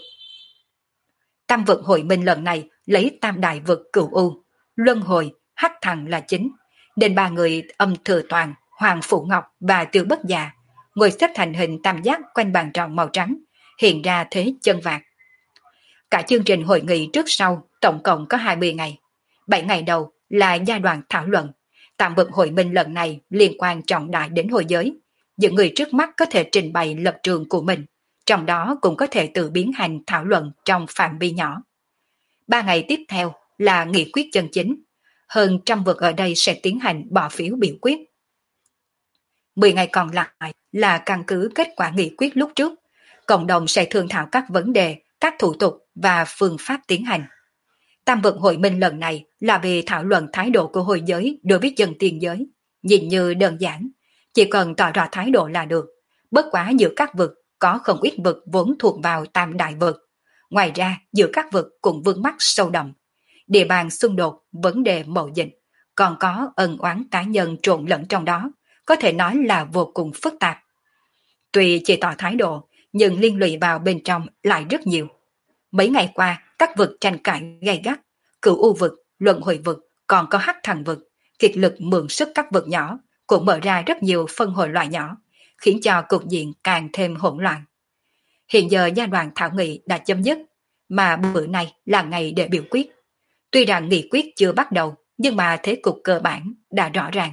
Tam vực hội minh lần này lấy tam đại vực Cửu U, Luân Hồi, Hắc Thần là chính. Đến ba người Âm Thừa Toàn, Hoàng Phủ Ngọc và Tiêu Bất Già ngồi xếp thành hình tam giác quanh bàn tròn màu trắng, hiện ra thế chân vạc. Cả chương trình hội nghị trước sau tổng cộng có 20 ngày. 7 ngày đầu là giai đoạn thảo luận. Tam vực hội minh lần này liên quan trọng đại đến hội giới. Những người trước mắt có thể trình bày lập trường của mình, trong đó cũng có thể tự biến hành thảo luận trong phạm vi nhỏ. 3 ngày tiếp theo là nghị quyết chân chính. Hơn trăm vực ở đây sẽ tiến hành bỏ phiếu biểu quyết. 10 ngày còn lại là căn cứ kết quả nghị quyết lúc trước. Cộng đồng sẽ thương thảo các vấn đề, các thủ tục và phương pháp tiến hành. Tam vực hội minh lần này là về thảo luận thái độ của hội giới đối với dân tiền giới. Nhìn như đơn giản, chỉ cần tỏ rõ thái độ là được. Bất quá giữa các vực có không ít vực vốn thuộc vào tam đại vực. Ngoài ra giữa các vực cũng vướng mắc sâu đậm. Địa bàn xung đột, vấn đề mậu dịch, còn có ân oán cá nhân trộn lẫn trong đó, có thể nói là vô cùng phức tạp. Tuy chỉ tỏ thái độ, nhưng liên lụy vào bên trong lại rất nhiều. Mấy ngày qua, các vực tranh cãi gay gắt, Cửu U vực, Luân Hồi vực, còn có Hắc Thần vực, kiệt lực mượn sức các vực nhỏ, cũng mở ra rất nhiều phân hội loại nhỏ, khiến cho cục diện càng thêm hỗn loạn. Hiện giờ giai đoạn thảo nghị đã chấm dứt, mà bữa nay là ngày để biểu quyết. Tuy rằng nghị quyết chưa bắt đầu, nhưng mà thế cục cơ bản đã rõ ràng.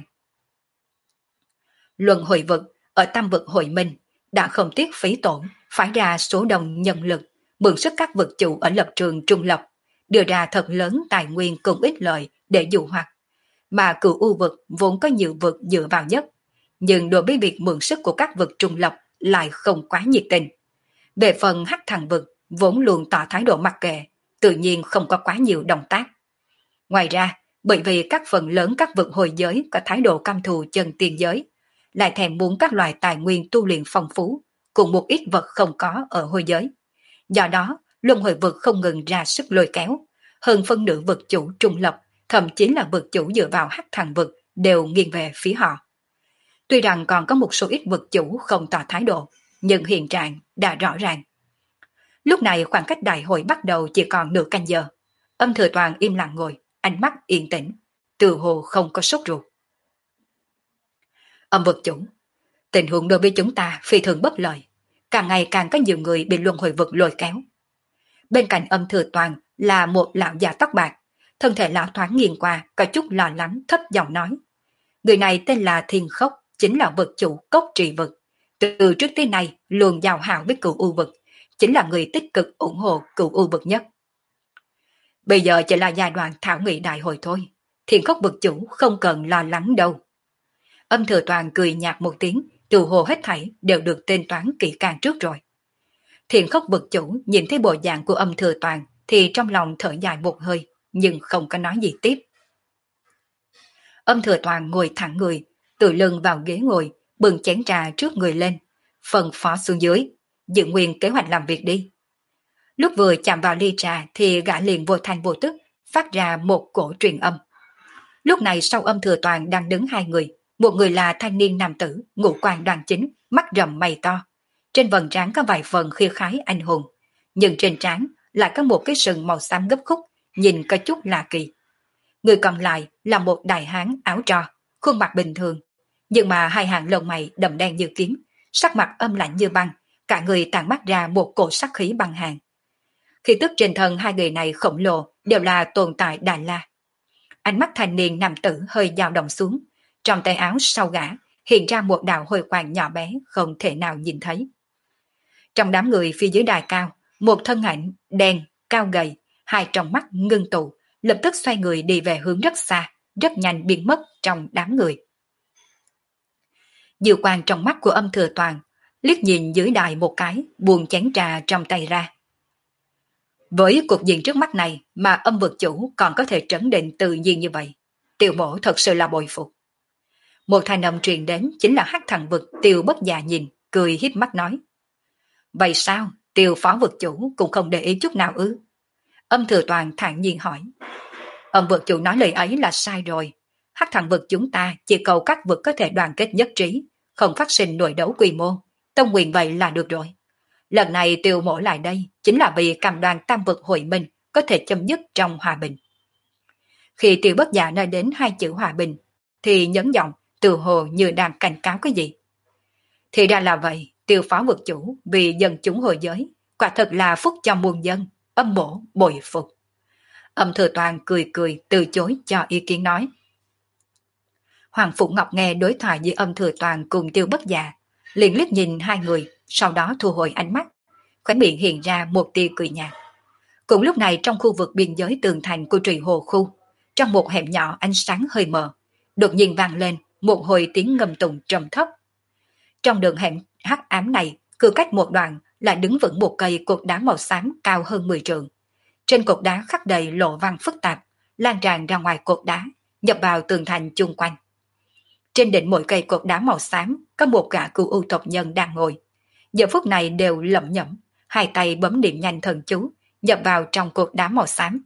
Luân Hồi vực ở tam vực hội minh đã không tiếc phí tổn, phái ra số đông nhân lực, mượn sức các vực chủ ở lập trường trung lập, đưa ra thật lớn tài nguyên cùng ích lợi để dụ hoặc. Mà Cửu U vực vốn có nhiều vực dựa vào nhất, nhưng đối với việc mượn sức của các vực trung lập lại không quá nhiệt tình. Về phần Hắc Thần vực vốn luôn tỏ thái độ mặc kệ, tự nhiên không có quá nhiều động tác. Ngoài ra, bởi vì các phần lớn các vực hồi giới có thái độ căm thù chân tiên giới, lại thèm muốn các loại tài nguyên tu luyện phong phú, cùng một ít vật không có ở hồi giới. Do đó, luân hồi vực không ngừng ra sức lôi kéo, hơn phân nửa vực chủ trung lập, thậm chí là vực chủ dựa vào hắc thần vực đều nghiêng về phía họ. Tuy rằng còn có một số ít vực chủ không tỏ thái độ, nhưng hiện trạng đã rõ ràng. Lúc này khoảng cách đại hội bắt đầu chỉ còn nửa canh giờ. Âm Thừa Toàn im lặng ngồi, ánh mắt yên tĩnh, từ hồ không có sốt ruột. Âm vực chủ, tình huống đối với chúng ta phi thường bất lợi, càng ngày càng có nhiều người bị luân hồi vực lôi kéo. Bên cạnh Âm Thừa Toàn là một lão già tóc bạc, thân thể lão thoáng nghiêng qua, có chút lo lắng thấp giọng nói. Người này tên là Thiên Khốc, chính là vực chủ Cốc Trì vực. Từ trước tới nay luôn giao hảo với Cửu U vực, chính là người tích cực ủng hộ Cửu U vực nhất. Bây giờ chỉ là giai đoạn thảo nghị đại hội thôi, Thiên Khốc vực chủ không cần lo lắng đâu. Âm Thừa Toàn cười nhạt một tiếng, từ hồ hết thảy đều được tên toán kỹ càng trước rồi. Thiên Khốc vực chủ nhìn thấy bộ dạng của Âm Thừa Toàn thì trong lòng thở dài một hơi, nhưng không có nói gì tiếp. Âm Thừa Toàn ngồi thẳng người, tựa lưng vào ghế ngồi, bưng chén trà trước người lên, phân phó xuống dưới, giữ nguyên kế hoạch làm việc đi. Lúc vừa chạm vào ly trà thì gã liền vô thanh vô tức phát ra một cổ truyền âm. Lúc này sau Âm Thừa Toàn đang đứng hai người, một người là thanh niên nam tử, ngũ quan đoan chính, mắt rậm mày to. Trên vầng trán có vài phần khia khái anh hùng, nhưng trên trán lại có một cái sừng màu xám gấp khúc, nhìn có chút lạ kỳ. Người còn lại là một đại hán áo trò, khuôn mặt bình thường, nhưng mà hai hàng lông mày đậm đen như kiếm, sắc mặt âm lạnh như băng, cả người tản mắt ra một cổ sát khí băng hàn. Khí tức trên thân hai người này khổng lồ đều là tồn tại Đại La. Ánh mắt thanh niên nam tử hơi dao động xuống, trong tay áo sau gã hiện ra một đạo hồi quang nhỏ bé không thể nào nhìn thấy. Trong đám người phía dưới đài cao, một thân ảnh đen, cao gầy, hai tròng mắt ngưng tụ, lập tức xoay người đi về hướng rất xa, rất nhanh biến mất trong đám người. Dư quang trong mắt của Âm Thừa Toàn, liếc nhìn dưới đài một cái, buông chén trà trong tay ra. Với cục diện trước mắt này mà Âm vực chủ còn có thể trấn định tự nhiên như vậy, Tiêu Mỗ thật sự là bội phục. Một thanh âm truyền đến chính là hắc thần vực Tiêu Bất Già nhìn, cười híp mắt nói. Vậy sao, Tiêu phó vực chủ cũng không để ý chút nào ư? Âm Thừa Toàn thản nhiên hỏi. Âm vực chủ nói lời ấy là sai rồi. Hắc thần vực chúng ta chỉ cầu các vực có thể đoàn kết nhất trí, không phát sinh nội đấu quy mô. Tông quyền vậy là được rồi. Lần này Tiêu Mỗ lại đây chính là vì cầm đoàn tam vực hội minh có thể chấm dứt trong hòa bình. Khi Tiêu Bất Già nói đến hai chữ hòa bình, thì nhấn giọng từ hồ như đang cảnh cáo cái gì. Thì ra là vậy, Tiêu phó vực chủ vì dân chúng hồi giới, quả thật là phúc cho muôn dân, Âm Mỗ bội phục. Âm Thừa Toàn cười cười từ chối cho ý kiến nói. Hoàng Phủ Ngọc nghe đối thoại giữa Âm Thừa Toàn cùng Tiêu Bất Già, liền liếc nhìn hai người, sau đó thu hồi ánh mắt, khóe miệng hiện ra một tia cười nhạt. Cùng lúc này trong khu vực biên giới tường thành của Trì Hồ khu, trong một hẻm nhỏ ánh sáng hơi mờ, đột nhiên vang lên một hồi tiếng ngâm tụng trầm thấp. Trong đường hẻm hắc ám này, cứ cách một đoạn là đứng vững một cây cột đá màu xám cao hơn 10 trượng. Trên cột đá khắc đầy lộ văn phức tạp, lan tràn ra ngoài cột đá, nhập vào tường thành chung quanh. Trên đỉnh mỗi cây cột đá màu xám có một gã cửu u tộc nhân đang ngồi. Giờ phút này đều lẩm nhẩm, hai tay bấm niệm nhanh thần chú, nhập vào trong cột đá màu xám.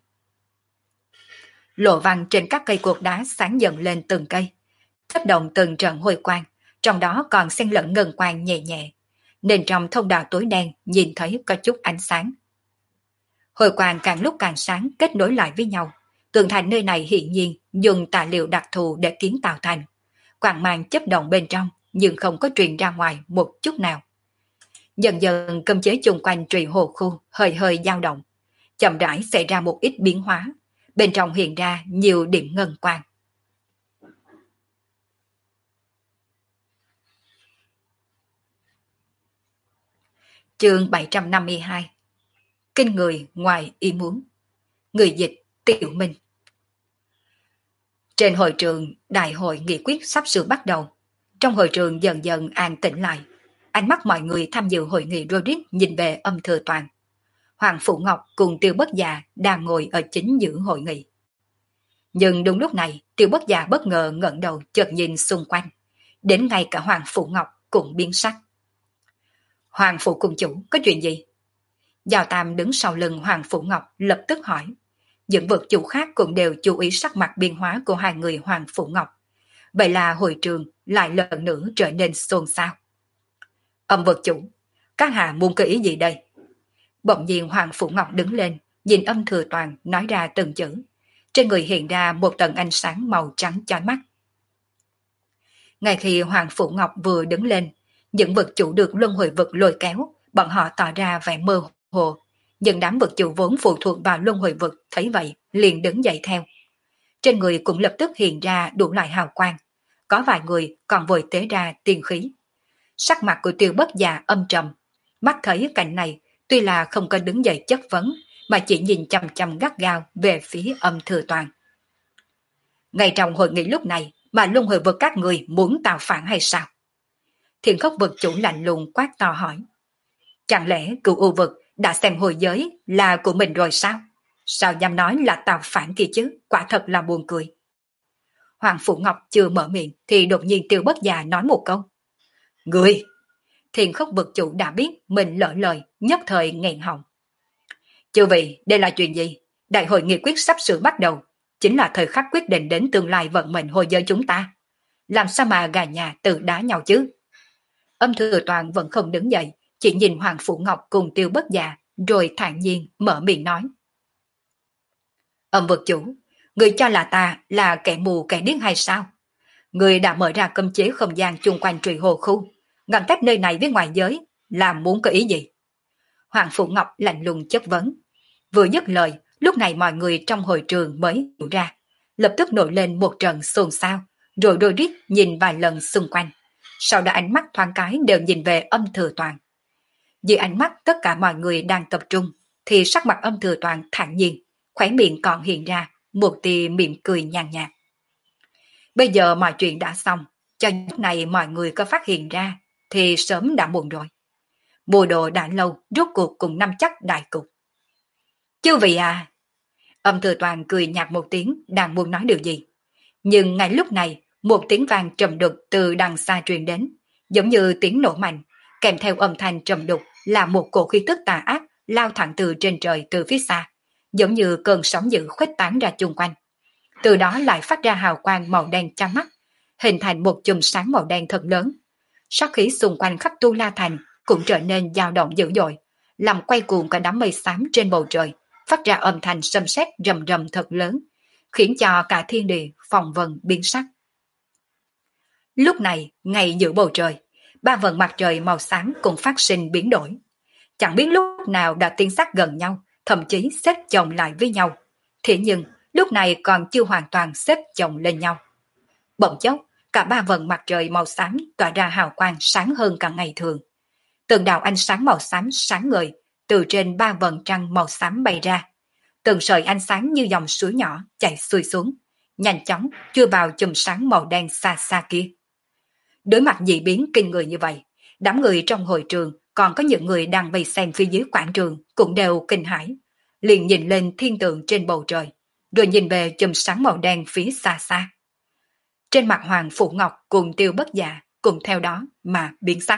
Lộ văn trên các cây cột đá sáng dần lên từng cây, kích động từng trận hồi quang, trong đó còn xen lẫn ngân quang nhẹ nhẹ, nên trong thông đạo tối đen nhìn thấy có chút ánh sáng. Hồi quang càng lúc càng sáng kết nối lại với nhau, tường thành nơi này hiển nhiên dùng tài liệu đặc thù để kiến tạo thành. Quang mang chấp động bên trong nhưng không có truyền ra ngoài một chút nào. Dần dần cấm chế chung quanh Trì Hồ khu hơi hơi dao động, chậm rãi xảy ra một ít biến hóa, bên trong hiện ra nhiều điểm ngân quang. Chương 752. Kinh người ngoài ý muốn. Người dịch Tiểu Minh. Trên hội trường, đại hội nghị quyết sắp sửa bắt đầu. Trong hội trường dần dần an tĩnh lại. Ánh mắt mọi người tham dự hội nghị Rodic nhìn về Âm Thừa Toàn. Hoàng Phủ Ngọc cùng Tiêu Bất Già đang ngồi ở chính giữa hội nghị. Nhưng đúng lúc này, Tiêu Bất Già bất ngờ ngẩng đầu chợt nhìn xung quanh. Đến ngay cả Hoàng Phủ Ngọc cũng biến sắc. Hoàng Phủ cung chủ, có chuyện gì? Giao Tam đứng sau lưng Hoàng Phủ Ngọc lập tức hỏi. Những vực chủ khác cũng đều chú ý sắc mặt biến hóa của hai người Hoàng Phủ Ngọc. Vậy là hội trường lại lần nữa trở nên xôn xao. Âm vực chủ, các hạ muốn cái ý gì đây? Bỗng nhiên Hoàng Phủ Ngọc đứng lên, nhìn Âm Thừa Toàn nói ra từng chữ. Trên người hiện ra một tầng ánh sáng màu trắng chói mắt. Ngay khi Hoàng Phủ Ngọc vừa đứng lên, những vực chủ được luân hồi vực lôi kéo, bọn họ tỏ ra vẻ mơ hồ. Nhưng đám vực chủ vốn phụ thuộc vào luân hồi vực thấy vậy liền đứng dậy theo. Trên người cũng lập tức hiện ra đủ loại hào quang. Có vài người còn vội tế ra tiên khí. Sắc mặt của Tiêu Bất Già âm trầm. Mắt thấy cảnh này, tuy là không có đứng dậy chất vấn, mà chỉ nhìn chăm chăm gắt gao về phía Âm Thừa Toàn. Ngay trong hội nghị lúc này mà luân hồi vực các người muốn tạo phản hay sao? Thiên Khốc vực chủ lạnh lùng quát to hỏi. Chẳng lẽ Cửu U vực đã xem hồi giới là của mình rồi sao? Sao dám nói là tạo phản kia chứ? Quả thật là buồn cười. Hoàng Phủ Ngọc chưa mở miệng thì đột nhiên Tiêu Bất Già nói một câu. Người! Thiên Khốc vực chủ đã biết mình lỡ lời, nhất thời nghẹn họng. Chư vị, đây là chuyện gì? Đại hội nghị quyết sắp sửa bắt đầu, chính là thời khắc quyết định đến tương lai vận mệnh hồi giới chúng ta. Làm sao mà gà nhà tự đá nhau chứ? Âm Thừa Toàn vẫn không đứng dậy, chỉ nhìn Hoàng Phủ Ngọc cùng Tiêu Bất Già, rồi thản nhiên mở miệng nói. Âm vực chủ, người cho là ta là kẻ mù kẻ điếc hay sao? Người đã mở ra cấm chế không gian chung quanh Trụy Hồ khu, ngăn cách nơi này với ngoài giới, làm muốn có ý gì? Hoàng Phủ Ngọc lạnh lùng chất vấn. Vừa dứt lời, lúc này mọi người trong hội trường mới hiểu ra, lập tức nổi lên một trận xôn xao, rồi đôi rít nhìn vài lần xung quanh. Sau đó ánh mắt thoáng cái đều nhìn về Âm Thừa Toàn. Dưới ánh mắt tất cả mọi người đang tập trung, thì sắc mặt Âm Thừa Toàn thản nhiên, khóe miệng còn hiện ra một tia mỉm cười nhàn nhạt. Bây giờ mọi chuyện đã xong, cho lúc này mọi người có phát hiện ra thì sớm đã muộn rồi. Mùa đồ đã lâu, rốt cuộc cùng nắm chắc đại cục. Chư vị à! Âm Thừa Toàn cười nhạt một tiếng, đang muốn nói điều gì. Nhưng ngay lúc này, một tiếng vang trầm đục từ đằng xa truyền đến, giống như tiếng nổ mạnh, kèm theo âm thanh trầm đục là một cổ khí tức tà ác lao thẳng từ trên trời từ phía xa, giống như cơn sóng dữ khuếch tán ra chung quanh. Từ đó lại phát ra hào quang màu đen chói mắt, hình thành một chùm sáng màu đen thật lớn. Sát khí xung quanh khắp Tu La Thành cũng trở nên dao động dữ dội, làm quay cuồng cả đám mây xám trên bầu trời, phát ra âm thanh sấm sét rầm rầm thật lớn, khiến cho cả thiên địa phong vân biến sắc. Lúc này, ngay giữa bầu trời, ba vầng mặt trời màu xám cũng phát sinh biến đổi. Chẳng biết lúc nào đã tiến sát gần nhau, thậm chí xếp chồng lại với nhau. Thế nhưng, lúc này còn chưa hoàn toàn xếp chồng lên nhau. Bỗng chốc, cả ba vầng mặt trời màu xám tỏa ra hào quang sáng hơn cả ngày thường. Từng đạo ánh sáng màu xám sáng ngời từ trên ba vầng trăng màu xám bay ra. Từng sợi ánh sáng như dòng suối nhỏ chảy xuôi xuống, nhanh chóng chui vào chùm sáng màu đen xa xa kia. Đối mặt dị biến kinh người như vậy, đám người trong hội trường, còn có những người đang vây xem phía dưới quảng trường cũng đều kinh hãi, liền nhìn lên thiên tượng trên bầu trời, rồi nhìn về chùm sáng màu đen phía xa xa. Trên mặt Hoàng Phủ Ngọc cùng Tiêu Bất Dạ cùng theo đó mà biến sắc.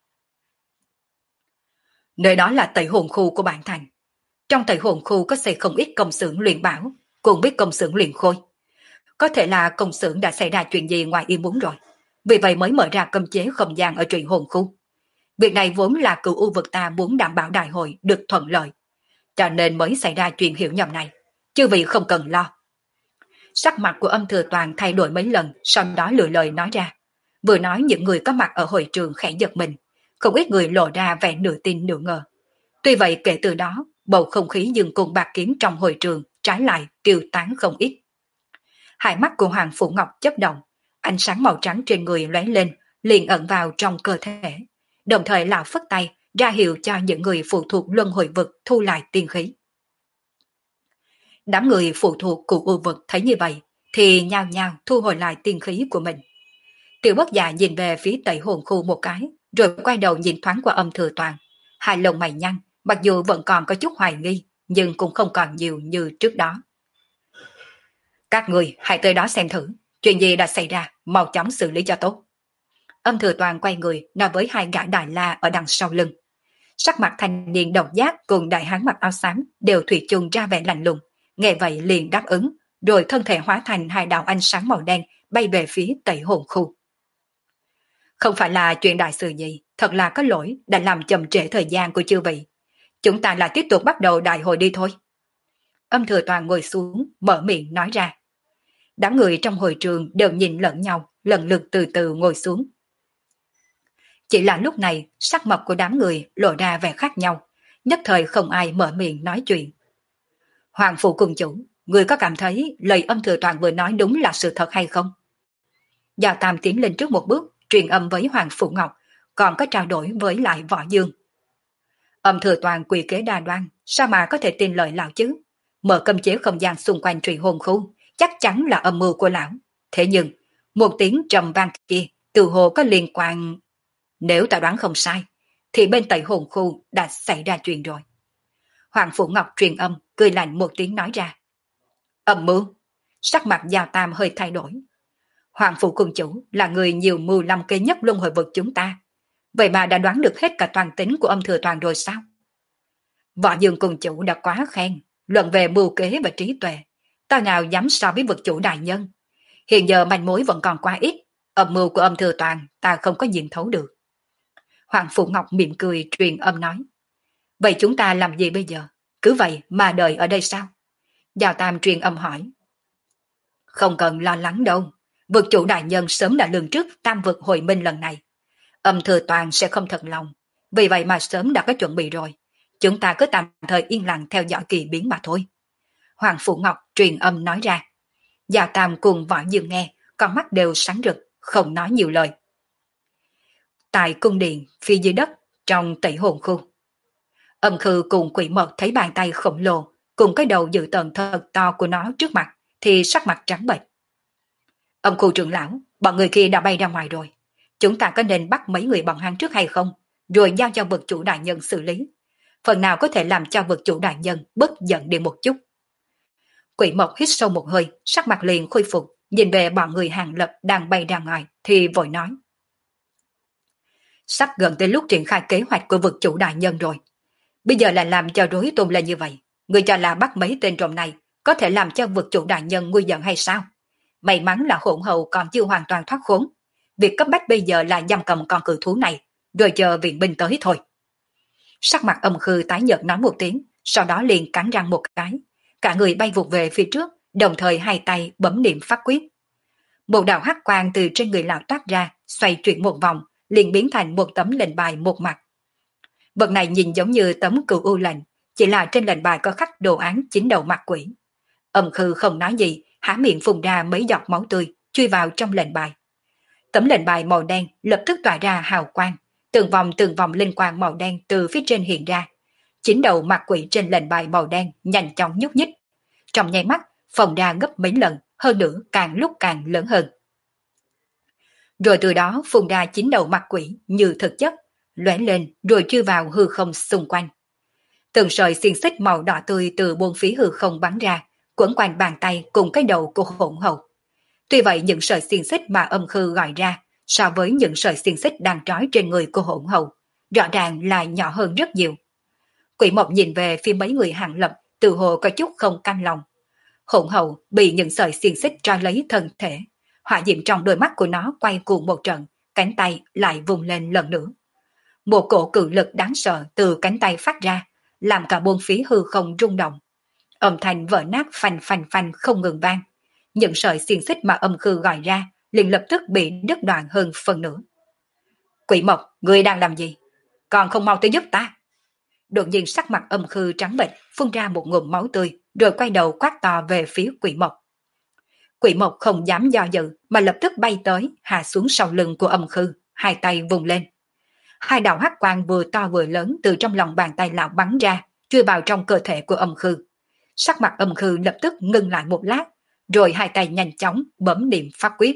Nơi đó là Tẩy Hồn khu của bản thành. Trong Tẩy Hồn khu có xây không ít công xưởng luyện bảo, cùng biết công xưởng luyện khôi. Có thể là công xưởng đã xảy ra chuyện gì ngoài ý muốn rồi, vì vậy mới mở ra cấm chế không gian ở Trụy Hồn khu. Việc này vốn là Cửu U vực ta muốn đảm bảo đại hội được thuận lợi, cho nên mới xảy ra chuyện hiểu nhầm này. Chư vị không cần lo. Sắc mặt của Âm Thừa Toàn thay đổi mấy lần, sau đó lựa lời nói ra. Vừa nói những người có mặt ở hội trường khẽ giật mình, không ít người lộ ra vẻ nửa tin nửa ngờ. Tuy vậy kể từ đó, bầu không khí dừng cùng bạc kiếm trong hội trường trái lại tiêu tán không ít. Hai mắt của Hoàng Phủ Ngọc chớp động, ánh sáng màu trắng trên người lóe lên, liền ẩn vào trong cơ thể. Đồng thời lão phất tay ra hiệu cho những người phụ thuộc luân hồi vực thu lại tiên khí. Đám người phụ thuộc của u vực thấy như vậy thì nhao nhao thu hồi lại tiên khí của mình. Tiểu Bất Dạ nhìn về phía Tẩy Hồn khu một cái, rồi quay đầu nhìn thoáng qua Âm Thừa Toàn, hai lông mày nhăn, mặc dù vẫn còn có chút hoài nghi, nhưng cũng không còn nhiều như trước đó. Các người hãy tới đó xem thử, chuyện gì đã xảy ra, mau chóng xử lý cho tốt. Âm Thừa Toàn quay người nói với hai gã Đại La ở đằng sau lưng. Sắc mặt thanh niên độc giác cùng đại hán mặc áo xám đều thủy chung ra vẻ lạnh lùng, nghe vậy liền đáp ứng, rồi thân thể hóa thành hai đạo ánh sáng màu đen bay về phía Tẩy Hồn Khu. Không phải là chuyện đại sự gì, thật là có lỗi đã làm chậm trễ thời gian của chư vị. Chúng ta lại tiếp tục bắt đầu đại hội đi thôi. Âm Thừa Toàn ngồi xuống, mở miệng nói ra. Đám người trong hội trường đều nhìn lẫn nhau, lần lượt từ từ ngồi xuống. Chỉ là lúc này, sắc mặt của đám người lộ ra vẻ khác nhau, nhất thời không ai mở miệng nói chuyện. Hoàng Phụ Cung Chủ, người có cảm thấy lời Âm Thừa Toàn vừa nói đúng là sự thật hay không? Gia Tam tiến lên trước một bước, truyền âm với Hoàng Phụ Ngọc, còn có trao đổi với lại Võ Dương. Âm Thừa Toàn quỳ kế đa đoan, sao mà có thể tin lời lão chứ? Mở cấm chế không gian xung quanh Trụy Hồn Khu, chắc chắn là âm mưu của lão. Thế nhưng, một tiếng trầm vang kia từ hồ có liên quan. Nếu ta đoán không sai, thì bên Tẩy Hồn Khu đã xảy ra chuyện rồi. Hoàng Phủ Ngọc truyền âm, cười lạnh một tiếng nói ra. Âm mưu. Sắc mặt Gia Tam hơi thay đổi. Hoàng Phủ Cung Chủ là người nhiều mưu lăm kế nhất luân hồi vực chúng ta. Vậy mà đã đoán được hết cả toàn tính của Âm Thừa Toàn rồi sao? Võ Dương Cung Chủ đã quá khen, luận về mưu kế và trí tuệ. Ta nào dám so với vực chủ đại nhân. Hiện giờ manh mối vẫn còn quá ít, âm mưu của Âm Thừa Toàn ta không có nhìn thấu được. Hoàng Phủ Ngọc mỉm cười truyền âm nói. Vậy chúng ta làm gì bây giờ? Cứ vậy mà đợi ở đây sao? Giao Tam truyền âm hỏi. Không cần lo lắng đâu. Vực chủ đại nhân sớm đã lường trước tam vực hồi minh lần này. Âm Thừa Toàn sẽ không thật lòng. Vì vậy mà sớm đã có chuẩn bị rồi. Chúng ta cứ tạm thời yên lặng theo dõi kỳ biến mà thôi. Hoàng Phủ Ngọc truyền âm nói ra. Giao Tam cùng Võ Dương nghe, con mắt đều sáng rực, không nói nhiều lời. Tại cung điện phía dưới đất trong Tẩy Hồn Khu, Âm Khư cùng Quỷ Mật thấy bàn tay khổng lồ cùng cái đầu dự tợn thật to của nó trước mặt thì sắc mặt trắng bệch. Âm Khu trưởng lão, bọn người kia đã bay ra ngoài rồi. Chúng ta có nên bắt mấy người bọn hắn trước hay không, rồi giao cho vực chủ đại nhân xử lý? Phần nào có thể làm cho vực chủ đại nhân bớt giận đi một chút. Quỷ Mộc hít sâu một hơi, sắc mặt liền khôi phục, nhìn về bọn người Hàng Lập đang bay ra ngoài thì vội nói. Sắp gần tới lúc triển khai kế hoạch của vực chủ đại nhân rồi. Bây giờ lại làm cho rối tung lên như vậy. Người cho là bắt mấy tên trộm này có thể làm cho vực chủ đại nhân nguy giận hay sao? May mắn là hỗn hậu còn chưa hoàn toàn thoát khốn. Việc cấp bách bây giờ là giam cầm con cự thú này, rồi chờ viện binh tới thôi. Sắc mặt Âm Khư tái nhợt nói một tiếng, sau đó liền cắn răng một cái. Cả người bay vụt về phía trước, đồng thời hai tay bấm niệm pháp quyết. Một đạo hắc quang từ trên người lão toát ra, xoay chuyển một vòng, liền biến thành một tấm lệnh bài một mặt. Vật này nhìn giống như tấm cửu u lệnh, chỉ là trên lệnh bài có khắc đồ án 9 đầu mặt quỷ. Âm Khư không nói gì, há miệng phun ra mấy giọt máu tươi, chui vào trong lệnh bài. Tấm lệnh bài màu đen lập tức tỏa ra hào quang, từng vòng linh quang màu đen từ phía trên hiện ra. 9 đầu mặt quỷ trên lệnh bài màu đen nhanh chóng nhúc nhích. Trong nháy mắt, phồng ra gấp mấy lần, hơn nữa càng lúc càng lớn hơn. Rồi từ đó phun ra 9 đầu mặt quỷ như thực chất, lóe lên rồi chui vào hư không xung quanh. Từng sợi xiên xích màu đỏ tươi từ bốn phía hư không bắn ra, quấn quanh bàn tay cùng cái đầu của hỗn hậu. Tuy vậy những sợi xiên xích mà Âm Khư gọi ra so với những sợi xiên xích đang trói trên người của hỗn hậu, rõ ràng là nhỏ hơn rất nhiều. Quỷ Mộc nhìn về phía mấy người Hàng Lập, tự hồ có chút không cam lòng. Hỗn hậu bị những sợi xiên xích trói lấy thân thể, hỏa diệm trong đôi mắt của nó quay cuồng một trận, cánh tay lại vùng lên lần nữa. Một cổ cự lực đáng sợ từ cánh tay phát ra, làm cả bốn phía hư không rung động. Âm thanh vỡ nát phanh phanh phanh không ngừng vang. Những sợi xiên xích mà Âm Khư gọi ra liền lập tức bị đứt đoạn hơn phần nửa. Quỷ Mộc, ngươi đang làm gì? Còn không mau tới giúp ta. Đột nhiên sắc mặt Âm Khư trắng bệch, phun ra một ngụm máu tươi, rồi quay đầu quát to về phía Quỷ Mộc. Quỷ Mộc không dám do dự mà lập tức bay tới, hạ xuống sau lưng của Âm Khư, hai tay vùng lên. Hai đạo hắc quang vừa to vừa lớn từ trong lòng bàn tay lão bắn ra, chui vào trong cơ thể của Âm Khư. Sắc mặt Âm Khư lập tức ngưng lại một lát, rồi hai tay nhanh chóng bấm niệm pháp quyết.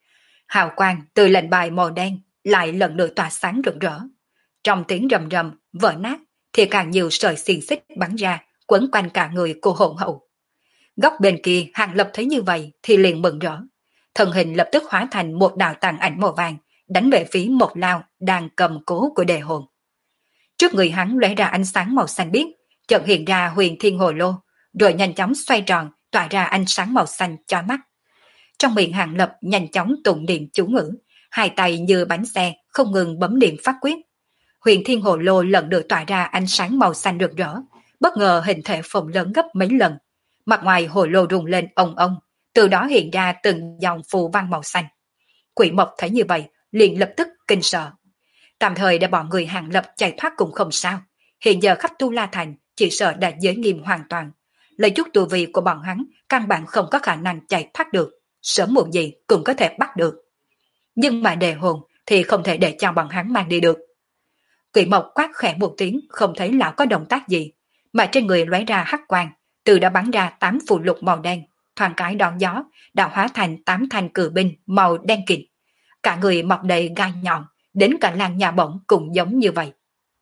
Hào quang từ lệnh bài màu đen lại lần nữa tỏa sáng rực rỡ. Trong tiếng rầm rầm, vỡ nát thì càng nhiều sợi xiềng xích bắn ra, quấn quanh cả người cô hồn hậu. Góc bên kia Hàng Lập thấy như vậy thì liền mừng rỡ. Thân hình lập tức hóa thành một đạo tàn ảnh màu vàng, đánh về phía một lao đang cầm cố của đề hồn. Trước người hắn lóe ra ánh sáng màu xanh biếc, chợt hiện ra huyền thiên hồ lô, rồi nhanh chóng xoay tròn, tỏa ra ánh sáng màu xanh chói mắt. Trong miệng Hàng Lập nhanh chóng tụng niệm chú ngữ, hai tay như bánh xe không ngừng bấm niệm pháp quyết. Huyền thiên hồ lô lần lượt tỏa ra ánh sáng màu xanh rực rỡ, bất ngờ hình thể phồng lớn gấp mấy lần. Mặt ngoài hồ lô rung lên ong ong, từ đó hiện ra từng dòng phù văn màu xanh. Quỷ Mộc thấy như vậy, liền lập tức kinh sợ. Tạm thời để bọn người Hàng Lập chạy thoát cũng không sao. Hiện giờ khắp Tu La Thành chỉ sợ đã giới nghiêm hoàn toàn. Lấy chút tu vi của bọn hắn, căn bản không có khả năng chạy thoát được. Sớm muộn gì cũng có thể bắt được. Nhưng mà đề hồn thì không thể để cho bọn hắn mang đi được. Quỷ Mộc quát khẽ một tiếng, không thấy lão có động tác gì, mà trên người lóe ra hắc quang, từ đã bắn ra 8 phù lục màu đen, thoáng cái đón gió, đã hóa thành 8 thanh cử binh màu đen kịt. Cả người mọc đầy gai nhọn, đến cả làn nhà bổng cũng giống như vậy.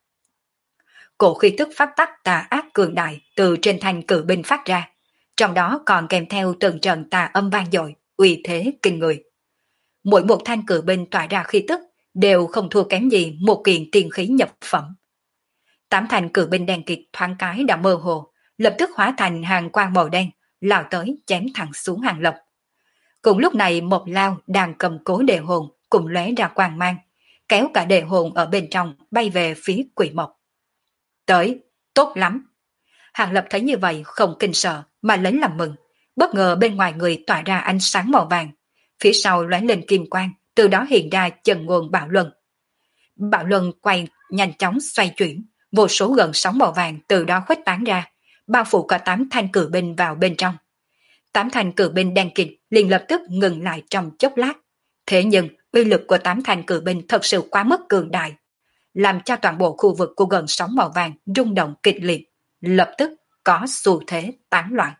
Cổ khí tức phát tắc tà ác cường đại từ trên thanh cử binh phát ra, trong đó còn kèm theo từng trận tà âm vang dội, uy thế kinh người. Mỗi một thanh cử binh tỏa ra khí tức đều không thua kém gì một kiện tiên khí nhập phẩm. 8 thanh cử binh đen kịt thoáng cái đã mơ hồ, lập tức hóa thành hàng quang màu đen, lao tới chém thẳng xuống Hàng Lập. Cùng lúc này một lao đang cầm cố đề hồn cùng lóe ra quang mang, kéo cả đề hồn ở bên trong bay về phía Quỷ Mộc. Tới, tốt lắm. Hàng Lập thấy như vậy không kinh sợ mà lấy làm mừng, bất ngờ bên ngoài người tỏa ra ánh sáng màu vàng, phía sau lóe lên kim quang, từ đó hiện ra chân nguồn bạo luân. Bạo luân quay nhanh chóng xoay chuyển, vô số gần sóng màu vàng từ đó khuếch tán ra, bao phủ cả 8 thanh cử binh vào bên trong. 8 thanh cử binh đen kịt liền lập tức ngừng lại trong chốc lát. Thế nhưng uy lực của 8 thanh cử binh thật sự quá mức cường đại, làm cho toàn bộ khu vực của gần sóng màu vàng rung động kịch liệt, lập tức có xu thế tán loạn.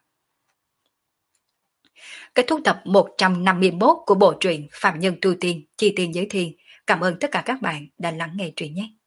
Kết thúc tập 151 của bộ truyện Phạm Nhân Tu Tiên, Chi Tiên Giới Thiên. Cảm ơn tất cả các bạn đã lắng nghe truyện nhé.